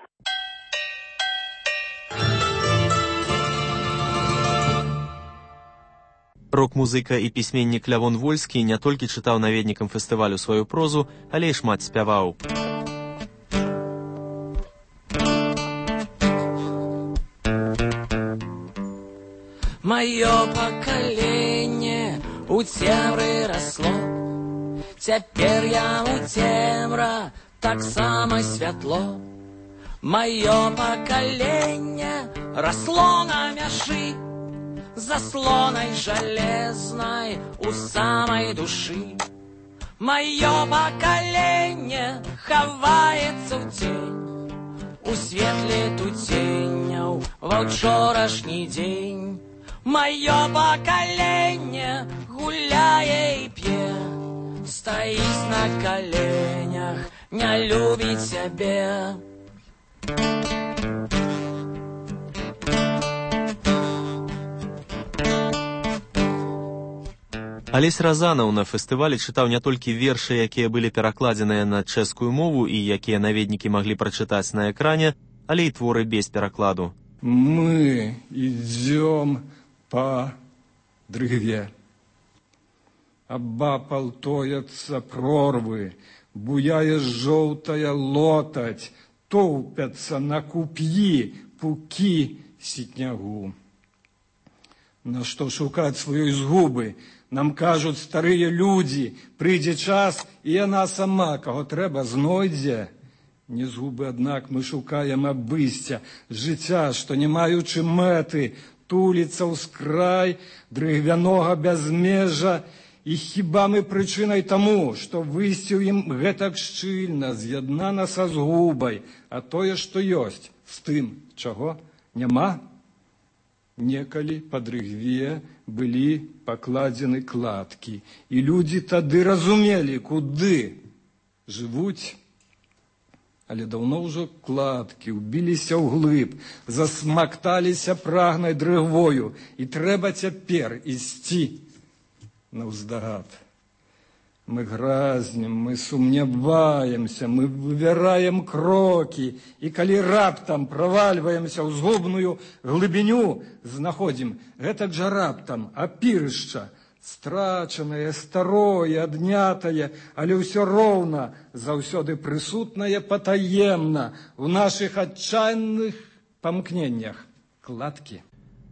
Рок-музыка і пісьменнік Лявон Вольскі не толькі чытаў наведнікам фестывалю сваю прозу, але і шмат спяваў. Маё пакаленне у цемры расло, цяпер я у цемра таксама святло. Маё пакаленне расло на мяжы, заслонай жалезнай у самай душы. Маё пакаленне хаваецца ў цень, у светле туценяў ва ўчорашні дзень. Маё пакаленне гуляе і п'е, стаіць на каленях, не любіць сябе. Алесь Разанаў на фестывалі чытаў не толькі вершы, якія былі перакладзеныя на чэшскую мову і якія наведнікі маглі прачытаць на экране, але і творы без перакладу. Мы идем по дрыгве. Абапал тоятся прорвы, буяе жоўтая лотаць, тоўпяцца на куп'і пукі сітнягу. На што шукаць сваёй згубы? Нам кажуць старыя людзі, прыйдзе час, і яна сама, каго трэба, знойдзе. Не згубы, аднак, мы шукаем абысця, жыцця, што не маючы мэты, туліцца ўскрай дрыгвянога бязмежа, і хіба мы прычынай таму, што выйсці ў ім гэтак шчыльна, з'яднана са згубай, а тое, што ёсць, з тым, чаго няма? Некалі па дрыгве былі пакладзены кладкі, і людзі тады разумелі, куды жывуць. Але даўно ўжо кладкі ўбіліся ўглыб, засмакталіся прагнай дрыгвою, і трэба цяпер ісці наўздагад. Мы гразнем, мы сумняваемся, мы выбираем крокі, і калі раптам правальваемся ў згубную глыбіню, знаходзім гэтак жа раптам апірышча, страчанае, старое, аднятае, але ўсё роўна заўсёды прысутнае патаемна ў нашых адчайных памкненнях кладкі.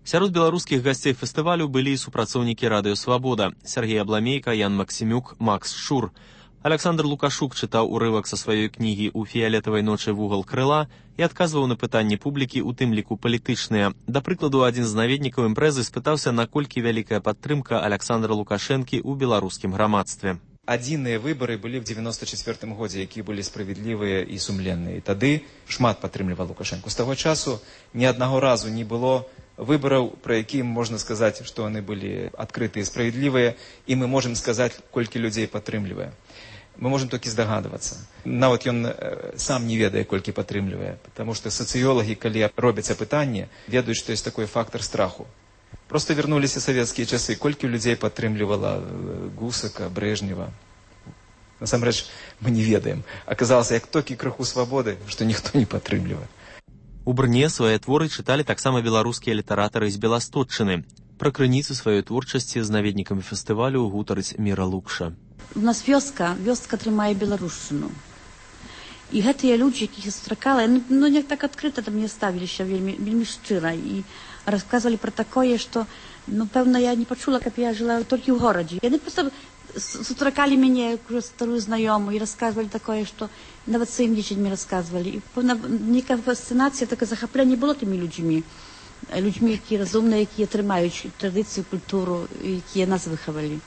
Сярод беларускіх гасцей фестывалю былі і супрацоўнікі радыё «Свабода» Сергей Абламейка, Ян Максімюк, Макс Шур. Александр Лукашук чытаў урывак са сваёй кнігі «У фіялетавай ночы вугал крыла» і адказваў на пытанні публікі, у тым ліку палітычныя. Да прыкладу, адзін з наведнікаў імпрэзы спытаўся, наколькі вялікая падтрымка Александра Лукашэнкі ў беларускім грамадстве. Адзіныя выбары былі ў дзевяносто четвёртым годзе, якія былі справядлівыя і сумленныя. І тады шмат падтрымліваў Лукашэнку. З таго часу ні аднаго разу не было выбараў, пра якія можна сказаць, што яны былі адкрытыя і справядлівыя, і мы можам сказаць, колькі людзей падтрымлівае. Мы можам толькі здагадвацца. Нават ён сам не ведае, колькі падтрымлівае, таму што сацыёлагі, калі робяць апытанне, ведаюць, што ёсць такой фактар страху. Проста вярнуліся савецкія часы, колькі людзей падтрымлівала Гусака, Брежнева. Насамрэч, мы не ведаем. Аказалася, як толькі крыху свабоды, што ніхто не падтрымлівае. У Брне свае творы чыталі таксама беларускія літаратары з Беластотчыны. Пра крыніцы сваёй творчасці з наведнікамі фестывалю гутарыць Міра Лукша. У нас вёска, вёска трымае беларушчыну. І гэтыя людзі, якіх сустракала, ну, ну не так адкрыта там не ставіліся вельмі, вельмі шчыра і расказвалі пра такое, што, ну, пэўна, я не пачула, каб я жыла толькі ў горадзе. Яны проста сустракалі мяне, як старую знаёмую, і расказвалі такое, што нават сваім дзецьмі расказвалі. І пэўна, нейкая фасцынацыя, такое захапленне было тымі людзьмі. Людзьмі, якія разумныя, якія трымаюць традыцыю, культуру, якія нас выхавалі.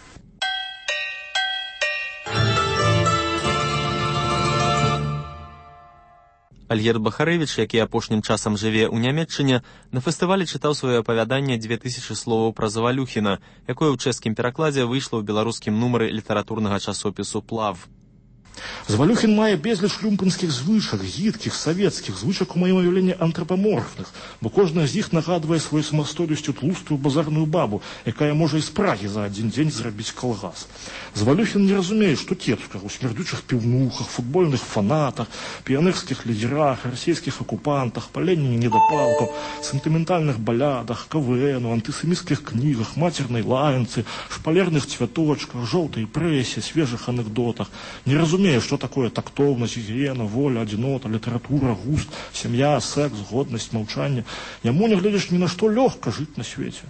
Альгерд Бахарэвіч, які апошнім часам жыве ў Нямецчыне, на фестывалі чытаў сваё апавяданне «две тысячы словаў пра Завалюхіна», якое ў чэшскім перакладзе выйшла ў беларускім нумары літаратурнага часопісу «Плав». Завалюхін мае безліч люмпінскіх звычак, гідкіх, савецкіх, звычак у маім уяўленні антропаморфных, бо кожная з іх нагадвае сваёй самастойнасцю тлустую базарную бабу, якая можа і з Прагі за адзін дзень зрабіць калгас. Завалюхін не разумее, што кепскага ў смярдучых піўнухах, футбольных фанатах, піянерскіх лідерах, расійскіх акупантах, паленні недапалкаў, сентыментальных балядах, КВНу, антысеміцкіх кнігах, мацернай лаянцы, шпалерных цвяточках, жоўтай прэсе, свежых анекдотах. Не разумее, што такое тактоўнасць, гігіена, воля, адзінота, літаратура, густ, сям'я, секс, годнасць, маўчанне. Яму, не глядзяш ні на што, лёгка жыць на свеце.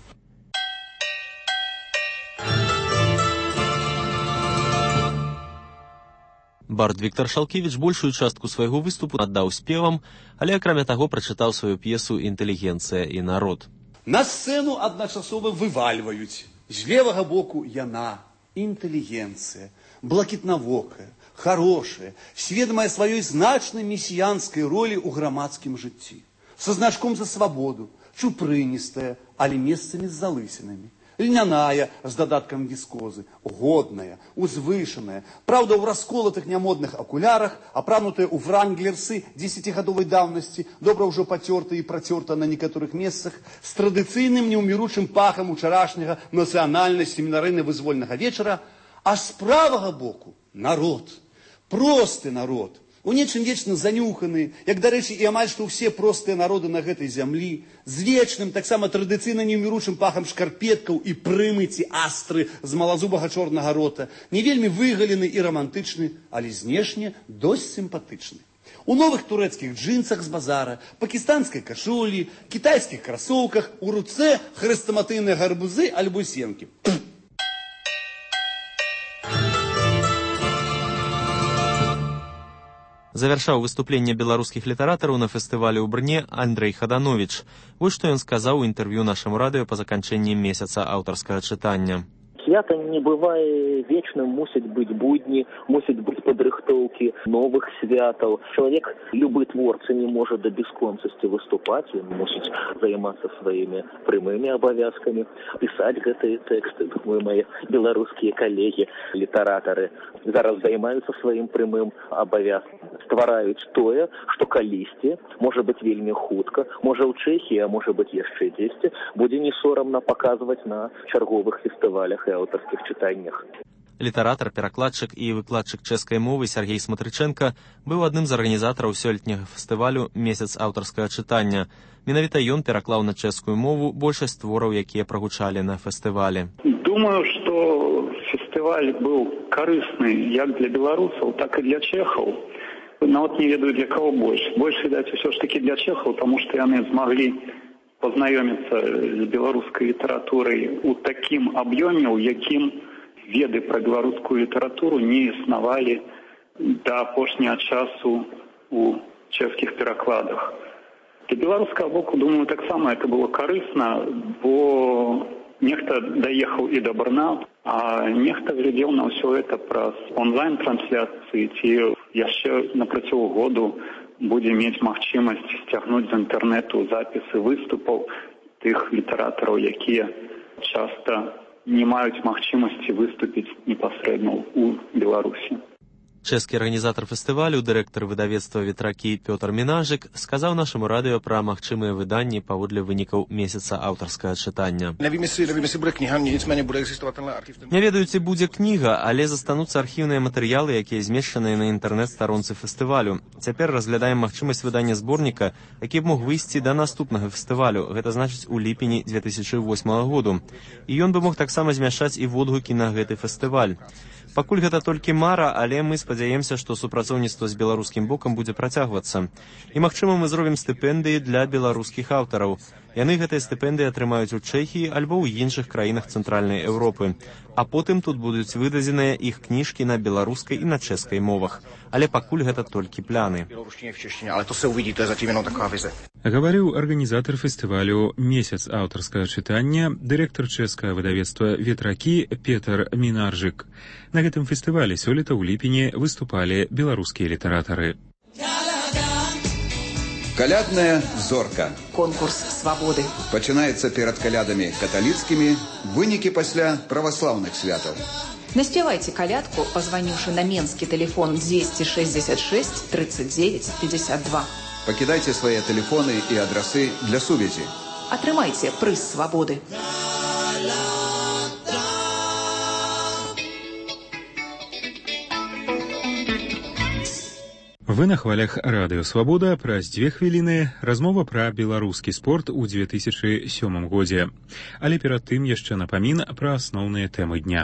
Бард Віктор Шалкевіч большую частку свайго выступу аддаў спевам, але акрамя таго прачытаў сваю п'есу «Інтэлігенцыя і народ». На сцэну адначасова вывальваюць. З левага боку яна, інтэлігенцыя, блакітнавокая, хорошая, сведомая сваёй значнай месіянскай ролі ў грамадскім жыцці. Са значком за свабоду, чупрыністая, але месцамі з залысінамі. Льняная, з дадаткам віскозы, годная, узвышаная, праўда, ў расколатых нямодных акулярах, апранутая ў вранглерсы дзесяцігадовай даўнасці, добра ўжо пацёрта і працёрта на некаторых месцах, з традыцыйным неўміручым пахам учарашняга нацыянальна-семінарыйна-вызвольнага вечара, а з правага боку народ, просты народ, у нечым вечна занюханы, як, дарэчы, і амаль што ўсе простыя народы на гэтай зямлі, з вечным, таксама традыцыйна неўміручым пахам шкарпеткаў і прымыці астры з малазубага чорнага рота, не вельмі выгалены і рамантычны, але знешне досць сімпатычны. У новых турэцкіх джинсах з базара, пакістанскай кашулі, кітайскіх красоўках, у руцэ хрэстаматыйныя гарбузы альбо сенкі. Завяршаў выступленне беларускіх літаратараў на фестывалі ў Брне Андрэй Хадановіч. Вось што ён сказаў у інтэрв'ю нашаму радыё па заканчэнні месяца аўтарскага чытання. Свята не бывае вечным, мусяць быць будні, мусяць быць падрыхтоўкі новых святаў. Чалавек, любы творца, не можа да бясконцасці выступаць, ён мусіць займацца сваімі прямымі абавязкамі, пісаць гэтыя тэксты. Думаю, мае беларускія калегі, літаратары зараз займаюцца сваім прямым абавязкам. Ствараюць тое, што калісьці, можа быць вельмі хутка, можа ў Чэхіі, а можа быць яшчэ дзесьці, будзе не сорамна паказваць на чарговых фестывалях і аўтарскіх чытаннях. Літаратар, перакладчык і выкладчык чэшскай мовы Сергей Сматрыченка быў адным з арганізатараў сёлетняга фестывалю «Месяц аўтарскага чытання». Менавіта ён пераклаў на чэшскую мову большасць твораў, якія прагучалі на фестывалі. Думаю, што фестываль быў карысны як для беларусаў, так і для чэхаў. Нават не ведаю, для каго больш. Больш, відаць, усё ж такі для чэхаў, таму што яны змаглі пазнаёміцца з беларускай літаратурай у такім аб'ёме, у якім веды пра беларускую літаратуру не існавалі да апошняга часу у чэшскіх перакладах. Для беларускага боку, думаю, таксама это было карысна, бо нехта даехаў і да Барна, а нехта глядзеў на ўсё это праз онлайн-трансляцыі, ці яшчэ на працягу году будзе мець магчымасць сцягнуць з інтэрнэту запісы выступаў тых літаратараў, якія часта не маюць магчымасці выступіць непасрэдна ў Беларусі. Чэшскі арганізатар фестывалю, дырэктар выдавецтва «Ветракі» Пётр Мінажык сказаў нашаму радыё пра магчымыя выданні паводле вынікаў месяца аўтарскага чытання. Не ведаю, ці будзе кніга, але застануцца архіўныя матэрыялы, якія змешчаныя на інтэрнэт-старонцы фестывалю. Цяпер разглядаем магчымасць выдання зборніка, які б мог выйсці да наступнага фестывалю, гэта значыць у ліпені дзве тысячы восьмага году. І ён бы мог таксама змяшчаць і водгукі на гэты фестываль. Пакуль гэта толькі мара, але мы спадзяемся, што супрацоўніцтва з беларускім бокам будзе працягвацца. І, магчыма, мы зробім стыпендыі для беларускіх аўтараў. Яны гэтыя стыпендыі атрымаюць у Чэхіі альбо ў іншых краінах Цэнтральнай Еўропы. А потым тут будуць выдадзеныя іх кніжкі на беларускай і на чэшскай мовах. Але пакуль гэта толькі пляны. Гаварыў арганізатар фестывалю «Месяц аўтарскага чытання», дырэктар чэшскага выдавецтва «Ветракі» Пётр Мінажык. На гэтым фестывалі сёлета ў ліпені выступалі беларускія літаратары. Калядная зорка. Конкурс свабоды. Пачынаецца перад калядамі каталіцкімі, вынікі пасля праваслаўных святаў. Наспявайце калядку, пазваніўшы на менскі тэлефон двести шестьдесят шесть тридцать девять пятьдесят два. Пакідайце свае тэлефоны і адрасы для сувязі. Атрымайце прыз свабоды. Вы на хвалях радыё «Свабода». Праз дзве хвіліны размова пра беларускі спорт у дзве тысячы сёмым годзе. Але перад тым яшчэ напамін пра асноўныя тэмы дня.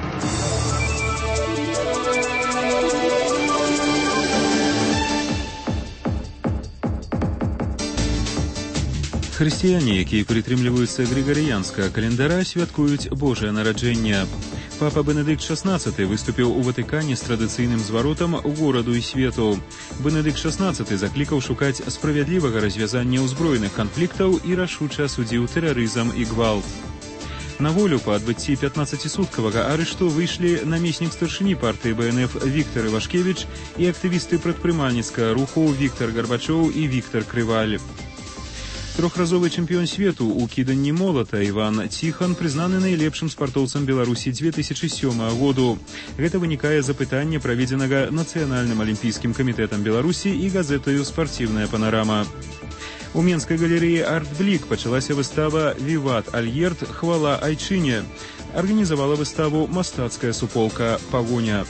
Хрысціяне, якія прытрымліваюцца грыгарыянскага календара, святкуюць Божае нараджэнне. Папа Бенедыкт шаснаццаты выступіў у Ватыкане з традыцыйным зваротам гораду і свету. Бенедыкт шаснаццаты заклікаў шукаць справядлівага развязання ўзброеных канфліктаў і рашуча асудзіў тэрарызм і гвалт. На волю па адбыцці пятнаццацісуткавага арышту выйшлі намеснік старшыні партыі Бэ Эн Эф Віктар Івашкевіч і актывісты прадпрымальніцкага руху Віктар Гарбачоў і Віктар Крываль. Трохразовы чэмпіён свету ў кіданні молата Іван Ціхан прызнаны найлепшым спартоўцам Беларусі дзве тысячы сёмага году. Гэта вынікае з апытання, праведзенага Нацыянальным алімпійскім камітэтам Беларусі і газетаю «Спартыўная панарама». У Менскай галерэі «Артблік» пачалася выстава «Віват Альерт. Хвала айчыне». Арганізавала выставу мастацкая суполка «Пагоня».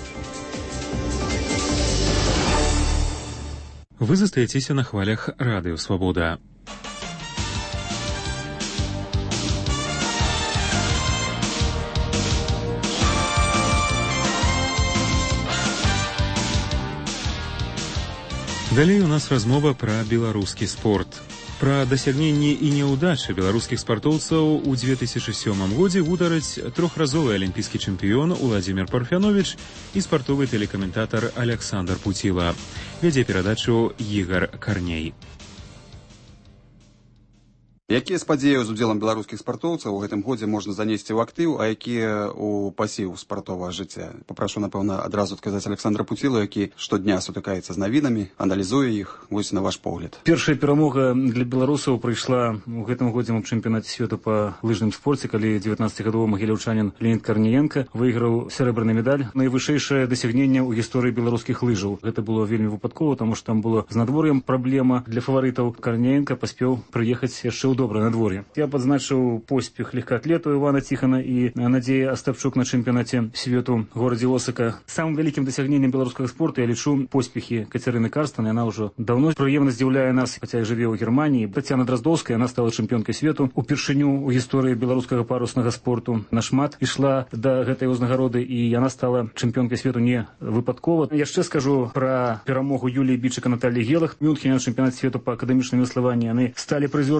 Вы застаецеся на хвалях радыё «Свабода». Далей у нас размова пра беларускі спорт. Пра дасягненні і няўдачы беларускіх спартоўцаў у дзве тысячы сёмым годзе гутараць трохразовы алімпійскі чэмпіён Уладзімір Парфяновіч і спартовы тэлекаментатар Аляксандр Пуціла. Вядзе перадачу Ігар Карней. Якія спадзеі з удзелам беларускіх спартоўцаў у гэтым годзе можна занесці ў актыў, а якія ў пасіў спартовага жыцця? Папрашу, напэўна, адразу адказаць Александра Пуцілу, які штодня сутыкаецца з навінамі, аналізуе іх. Вось на ваш погляд. Першая перамога для беларусаў прыйшла ў гэтым годзе ў чэмпіянаце свету па лыжным спорце, калі дзевятнаццацігадовы магіляўчанін Леонід Карніенка выйграў сярэбраны медаль. Найвышэйшае дасягненне ў гісторыі беларускіх лыжаў. Гэта было вельмі выпадкова, таму што там было з надвор'ем праблема для фаварытаў. Карніенка паспеў прыехаць яшчэ ў добрае надвор'е. Я падзначыў поспех легкаатлету Івана Ціхана і Надзеі Астапчук на чэмпіянаце свету ў горадзе Осака. Самым вялікім дасягненнем беларускага спорту я лічу поспехі Кацярыны Карстан. Яна ўжо даўно прыемна здзіўляе нас, хаця і жыве ў Германіі. Тацяна Драздоўская, яна стала чэмпіёнкай свету упершыню ў гісторыі беларускага паруснага спорту. Нашмат ішла да гэтай узнагароды, і яна стала чэмпіёнкай свету не выпадкова. Яшчэ скажу пра перамогу Юліі Бічыка, Наталлі Гелах. Мюнхене на чэмпіянаце свету па акадэмічным веславанні яны сталі прызёрам з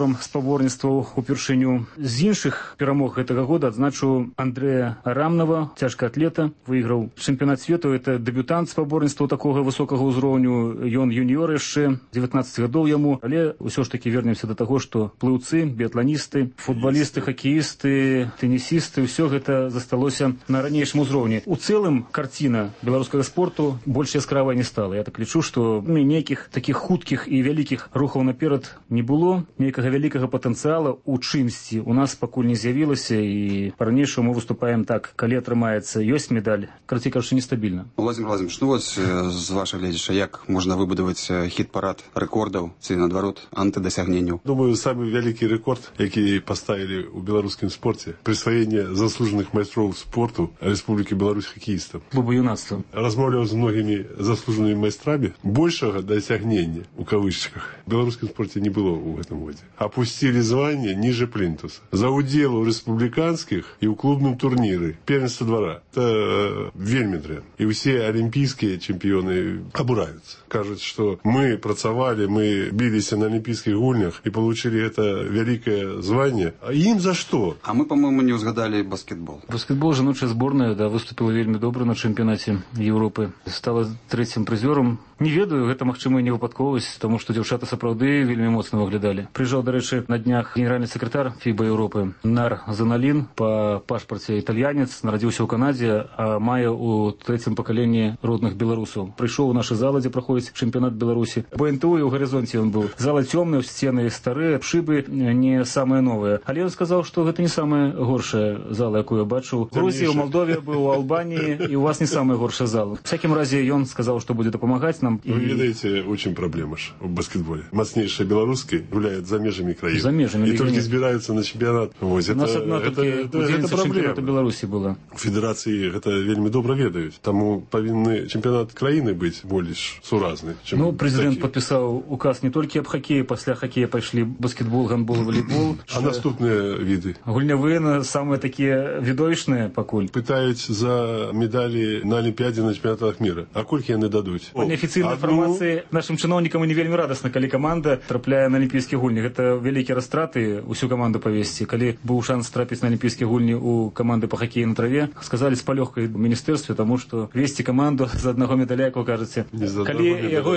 спаборніцтваў упершыню. З іншых перамог гэтага года адзначу Андрэя Рамнава, цяжкаатлета, выйграў чэмпіянат свету. Это дэбютант спаборніцтваў такога высокага ўзроўню. Ён юніёр яшчэ, дзевятнаццаць гадоў яму, але ўсё ж таки вернемся да таго, што плыўцы, біятланісты, футбалісты, хакеісты, тенісісты, ўсё гэта засталося на ранейшым узроўні. У цэлым карціна беларускага спорту больш яскравая не стала. Я так лічу, што нейкіх такіх хуткіх і вялікіх рухаў наперад не было, нейкага вялікага патэнцыяла у чымсьці у нас пакуль не з'явілася, і па-ранейшаму мы выступаем так, калі атрымаецца, ёсць медаль, карацей кажучы, нестабільна. Владимир Владимирович, ну вот з вашего гледзяча, як можна выбудаваць хіт-парад рэкордаў ці наадварот антыдасягненняў? Думаю, самы вялікі рэкорд, які паставілі ў беларускім спорце, прысваенне заслужаных майстроў спорту Рэспублікі Беларусь хакеістам. Клуба юнацтва. Размаўляў з многімі заслужанымі майстрамі. Большага дасягнення у кавычках в беларускім спорце не было ў гэтым годзе. Апусцілі званне ніжэ плінтуса. За удзел у рэспубліканскіх і ў клубным турніры первенства двора. Это вельмі дрэнна. І ўсе алімпійскія чэмпіёны абураюцца. Кажуць, што мы працавалі, мы біліся на алімпійскіх гульнях і получили это вялікае званне. А ім за што? А мы, по-моему, не узгадали баскетбол. Баскетбол, жаночая зборная, да, выступила вельмі добра на чэмпіянаце Еўропы. Стала трэцім прызёрам. Не ведаю, гэта, магчыма, не выпадковасць, таму што дзяўчаты сапраўды вельмі моцна выглядалі. Прыйшоў, дарэчы, на днях генеральны сакратар фіба Еўропы Нар Заналін, па пашпарце італьянец, нарадзіўся ў Канадзе, а мае ў трэцім пакаленні родных беларусаў. Прыйшоў у нашы залы, дзе праходзіць чэмпіянат Беларусі. БНТУ і ў гарызонце ён быў. Зала цёмная, сцены старыя, шыбы не самыя новыя. Але ён сказаў, што гэта не самая горшая зала, якую я бачыў. У Грузіі, у Малдове быў, у Албаніі, і у вас не самая горшая зала. В всякім разе ён сказаў, што будзе дапамагаць нам. Вы и... видите, очень проблема ж в баскетболе. Мощнейшая белорусская гуляет за межами краины. За межами. И только избираются на чемпионат. Вот, у нас одна это, это, это проблема. Беларуси была. В федерации это вельми добро ведают. Тому повинны чемпионат краины быть больше суразный, чем Ну, президент такие. Подписал указ не только об хоккее, после хоккея пошли баскетбол, гандбол, волейбол. А наступные виды? Гульнявые, самые такие видовищные покуль. Пытаются за медали на Олимпиаде, на чемпионатах мира. А кольки они дадут? По неофициальной информации нашим чиновникам не вельми радостно, когда команда трапляе на олимпийские гульни. Это великие растраты всю команду повести. Когда был шанс трапить на олимпийские гульни у команды по хоккею на траве, сказали с полегкой в министерстве, потому что вести команду за одного медаля, как вы кажете. Не за одного медаля,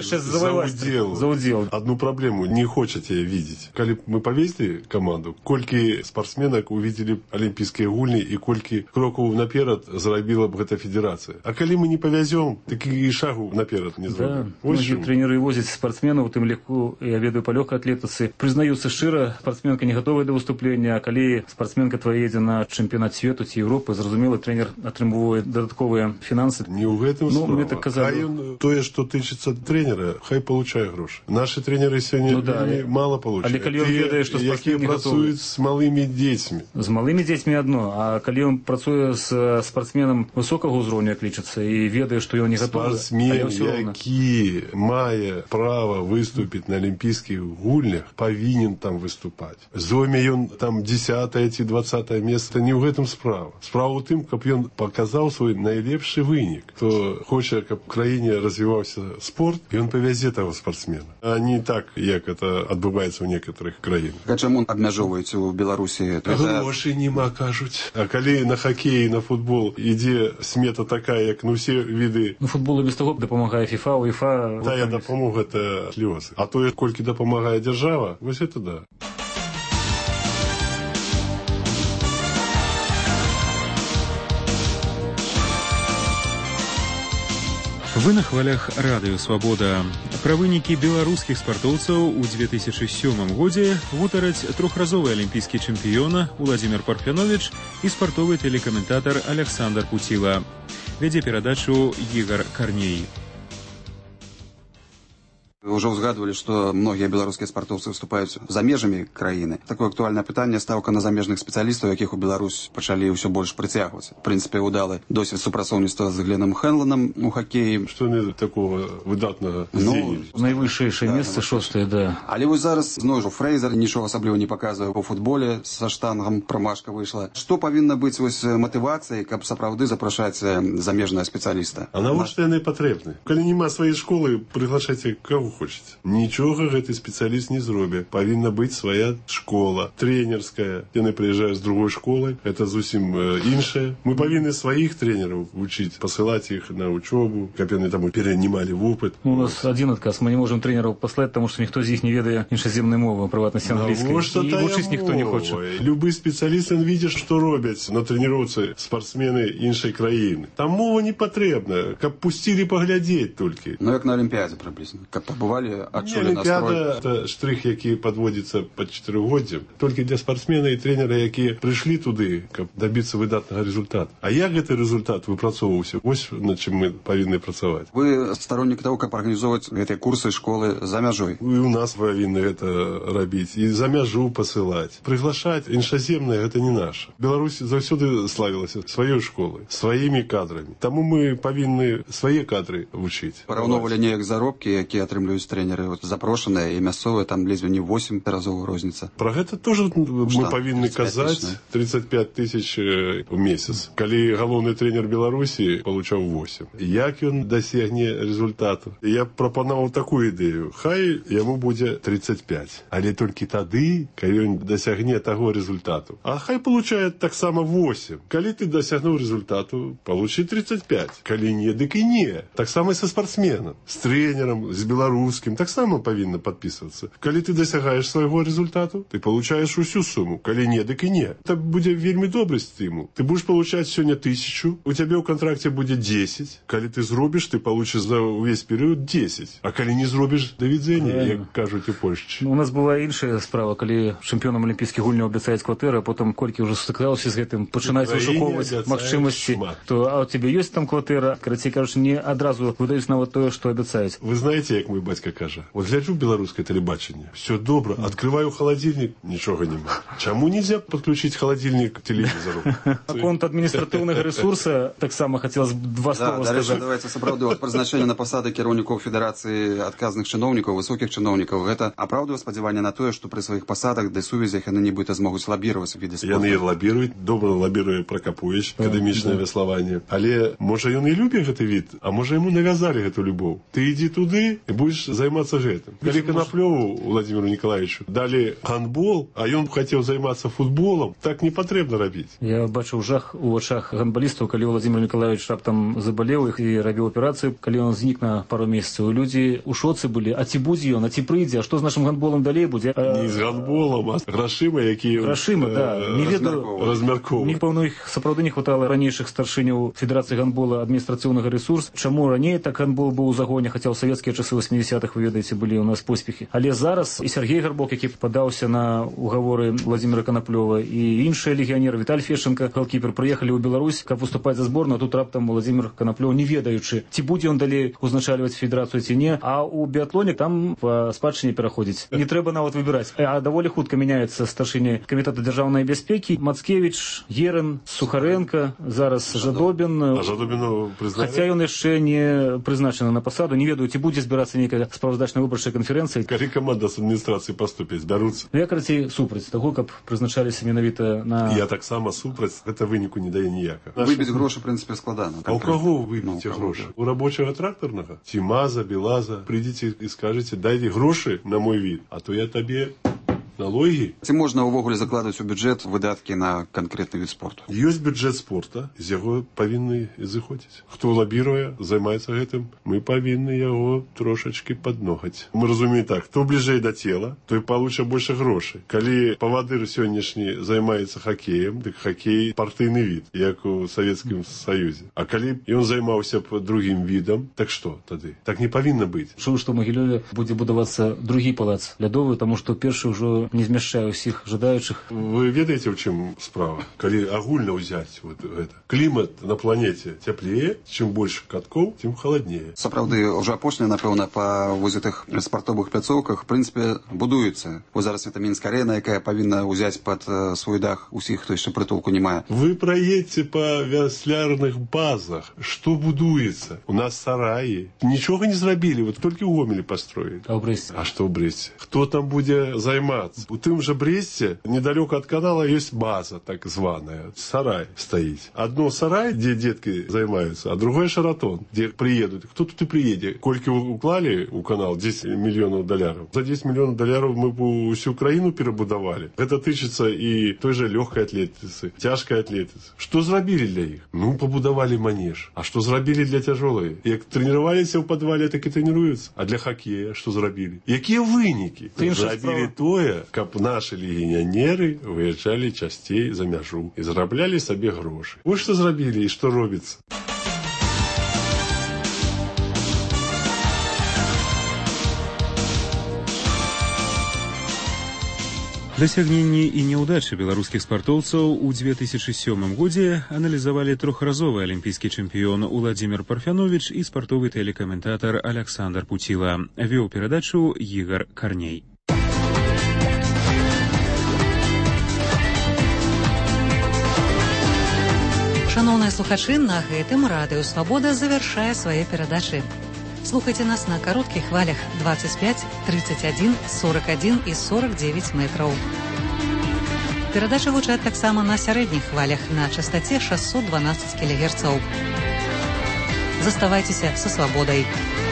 за удел. Одну проблему не хочете видеть. Когда мы повесили команду, кольки спортсменок увидели олимпийские гульни и кольки кроков наперед заробила бы эта федерация. А когда мы не повезем, так и шагу наперед не зробим. Да, многие тренеры возят спортсменов, тым легко, я ведаю по легкой атлетицы, признаются широ, спортсменка не готовая до выступления, а коли спортсменка твоя едет на чемпионат свету ці Европы, зразумело, тренер атрымоўвае додатковые финансы. Не в этом ну, справа. Мне так казали. Хай он, то, что тычется тренера, хай получае гроши. Наши тренеры сегодня ну, да, мало получают. Але калі он ведае, што спортсмен не готовы. С малыми детьми. С малыми детьми одно, а калі он працуе с спортсменом высокого уровня, як лічыцца, и ведае, што ён не готовы. Спортсмен, які мае право выступить на олимпийских гульнях, повинен там выступать. Зойме он там десятое ці двадцатое место, не в этом справа. Справа у тым, каб ён показал свой найлепшы вынік. Хто хоча, каб в краіне развивался спорт, и он повязе того спортсмена. А не так, як это адбываецца ў некоторых краінах. А чаму абмяжоўваюць у Беларусі? Грошай нема, кажуць. А калі на хоккей, на футбол ідзе смета такая, як на ўсе віды... Ну, футбол без того дапамагае ФІФА, УЕФА... Тая дапамога — это слёзы. А то, колькі дапамагае дзяржава, вось это да. Вы на хвалях радыё «Свабода». Пра вынікі беларускіх спартоўцаў у две тысячы сёмым годзе гутараць трохразовы алімпійскі чэмпіён Уладзімір Парфяновіч і спартовы тэлекаментатар Александр Пуціла. Вядзе перадачу Ігар Карней. Уже узгадывали, что многие белорусские спортовцы выступают за межами краины. Такое актуальное питание — ставка на замежных специалистов, яких у Беларусь почали все больше притягиваться. В принципе, удали досвід супрацоўніцтва з Гленом Хенлоном у хоккеі. Что не такого выдатного ну, здзеяли? Найвышэйшае да, месца, шостае, да. Але вось зараз зноў жа Фрейзер нічого асабліва не показывае по футболе, со штангом промашка вышла. Что павінна быць вось мотивацией, каб сапраўды запрашаць замежного специалиста? А навошта яны патрэбны? Калі нема сваей школы, приглашайте кого хочаце. Нічога гэты спецыяліст не зробе. Павінна быць свая школа, тренерская. Яны прыязджаюць з другой школы, это зусім іншае. Мы павінны сваіх тренераў вучыць, пасылаць іх на учобу, каб яны там перанімалі вопыт. Ну, у нас один отказ. Мы не можем тренеров послать, потому что никто из них не ведает іншаземной мовы, приватности английской. И учить никто не хочет. Любы специалист, он видит, что робят на тренировке спортсмены іншай краины. Там мова не потребна, каб пустили поглядеть только. Ну, как на Олимпиаде приблизно. Как побывали, отчули настрой. Олимпиада – это штрих, який подводится под четырехгоддзям. Только для спортсмена и тренера, якія пришли туды, каб добиться выдатного результата. А як гэты результат выпрацоўваўся? Вось над чым мы павінны працаваць. Вы сторонник того, как организовывать эти курсы школы за мяжой? И у нас павінны это рабіць. И за мяжу посылать. Приглашать іншаземное – это не наше. Беларусь заўсёды славілася сваёй школой, своими кадрами. Таму мы павінны свае кадры вучыць. Параўноўвалі неяк заробкі, якія атрымліваюць тренеры, вот запрошаныя і мясцовыя, там ледзьве не восемь разоў розніца. Про гэта тоже мы павінны казаць. тридцать пять тысяч в месяц. Калі галоўны тренер Беларусі получаў восемь. Як ён дасягне результату? Я прапанаваў такую ідэю. Хай яму будзе тридцать пять. Але толькі тады, калі ён дасягне таго результату. А хай получает таксама восемь. Калі ты дасягнуў результату, получи тридцать пять. Калі не, дык і не. Так само и со спортсменом. С тренером, с белорусским. Так само павінна подписываться. Калі ты досягаешь своего результату, ты получаешь усю сумму. Калі не, дык і не. Это будзе вельмі добрый стимул. Ты будешь получать сегодня тысячу, у тебя в контракте будет десять. Калі ты зробишь, ты получишь за весь период десять. А калі не зробишь, до видения, як кажуть у Польшчы. У нас была іншая справа, калі чэмпіёнам алімпійскіх гульняў абяцаюць кватэры, а потом колькі ўжо сутыкаўся з гэтым, пачынаюць вышукоўваць магчымасці, то а у тебе есть там кватэра, карацей кажучы, не адразу выдаюць нават тое, што абяцаюць. Вы знаете, як мой бацька кажа, вот гляджу беларускае тэлебачанне, все добра, открываю холодильник, нічога няма. Чаму нельзя подключить холодильник к телевизору? Аконт адміністратыўнага ресурса таксама хацелось два слова сказаць. Да, давайте сапраўды прызначэнне на пасады кіраўнікоў федэрацыі адказных чыноўнікаў, высокіх чыноўнікаў, гэта апраўдвае спадзяванне на тое, што пры сваіх пасадах ды сувязях яны нібыта змогуць лабіраваць віды спорту. Яны лабіруюць, добра лабіруе Пракапуевич, акадэмічнае веславанне. Але можа ён і любіць гэты від, а можа яму навязалі гэту любоў. Ты ідзі туды і будзеш займацца гэтым. Калі Канаплёву Владимиру Николаевичу далі гандбол, а ён хацеў займацца футболом, так не патрэбна рабіць. Я бачыў жах у вачах гандбалістаў, калі Владимир Николаевич раптам забалеў іх і рабіў аперацыю, калі ён знік на пару месяцаў. Людзі ў шоцы былі, а ці будзе ён, а ці прыйдзе, а што з нашым гандболам далей будзе? Не з гандболом, а грашыма, якія грашыма, да. Не ведаю, размяркоўваць. Мне, пэўна, іх сапраўды не хватала ранейшых старшыняў Федэрацыі гандбола адміністрацыйнага ресурс. Чаму раней так гандбол быў у загоне, хаця ў савецкія часы восьмидесятых, вы ведаеце, былі ў нас поспехі. Але зараз і Сергей Гарбок, які падаўся на угаворы Владимира Канаплёва, і іншыя легіянеры, Віталь Фешченко, голкіпер, прыехалі ў Беларусь, каб выступаць за зборную, а тут раптам Владимир Канаплёў, не ведаючы, ці будзе ён далей узначальваць федэрацыю ці не, а ў біатлоне там па спадчыне пераходзіць. Не трэба нават выбіраць. А даволі хутка мяняецца старшыня камітэта дзяржаўнай бяспекі. Мацкевіч, Герен, Сухаренко, зараз Жадобін. А Жадобіну прызналі? Хаця ён яшчэ не прызначаны на пасаду. Не ведаю, ці будзе збірацца нейкая справаздачная выбарчая канферэнцыя. Калі каманда з адміністрацыі паступіць, збяруцца? Я, карацей, супраць таго, каб прызначаліся менавіта на... Я таксама супраць, гэта выніку не дае ніякага. Выбіць грошы, в прынцыпе, складана. А ў каго выбіце грошы? У рабочага трактарнага? Ці Маза, Белаза? Прыйдзіце і скажыце, дайце грошы на мой від, а то я табе... налогі. Ці можна ўвогуле закладваць у бюджэт выдаткі на канкрэтны від спорту? Ёсць бюджэт спорта, з яго павінны зыходзіць. Хто лабіруе, займаецца гэтым, мы павінны яго трошачкі падногаць. Мы разумеем так, хто бліжэй да цела, той получа больше грошай. Калі павадыр сённяшні займаецца хакеем, дык хакей партыйны від, як у Савецкім Саюзе. А калі ён займаўся б другім відам, так што тады? Так не павінна быць. Чуў, што ў Магілёве будзе будавацца другі палац лядовы, таму што першы ўжо не змяшчае ўсіх жадаючых. Вы ведаеце, ў чым справа? Калі агульна ўзяць вот гэта. Клімат на планеце цяплее, чым больш каткоў, тым халаднее. Сапраўды, ўжо апошняе, напэўна, па вузітых спартовых пляцоўках, в прынцыпе, будуецца. Вось зараз гэта Мінск-арэна, якая павінна ўзяць пад свой дах усіх, хто яшчэ прытулку не мае. Вы праедзьце па вяслярных базах. Што будуецца? У нас сараі. Нічога не зрабілі, вот толькі ў Гомелі пастроілі. А ў Брэсце? А што ў Брэсце? Хто там будзе займацца? тренироваться. У тым же Бресте, недалеко от канала, есть база так званая, сарай стоит. Одно сарай, где детки занимаются, а другой шаратон, где приедут. Кто тут и приедет? Кольки уклали у канал десять миллионов долларов. За десять миллионов долларов мы бы всю Украину перебудовали. Это тычется и той же легкой атлетицы, тяжкой атлетицы. Что зробили для их? Ну, побудовали манеж. А что зробили для тяжелой? Як тренировались в подвале, так и тренируются. А для хоккея что зробили? Какие выники? Зробили тое, каб наши легионеры выезжали частей за мяжу и зарабляли себе гроши. Вот что зробили и что робится. Дасягненні і няўдачы беларускіх спартоўцаў у две тысячы сёмым годзе аналізавалі трохразовы алімпійскі чэмпіён Уладзімір Парфяновіч і спартовы тэлекаментатар Аляксандр Пуціла. Вёў перадачу Ігар Карней. Шановныя слухачы, на гэтым радыё Свабода завяршае свае перадачы. Слухайте нас на коротких хвалях двадцать пять, тридцать один, сорок один и сорок девять метров. Передачи гучаць таксама на сярэдніх хвалях на частоте шестьсот двенадцать килогерцов. Заставайтеся со свободой.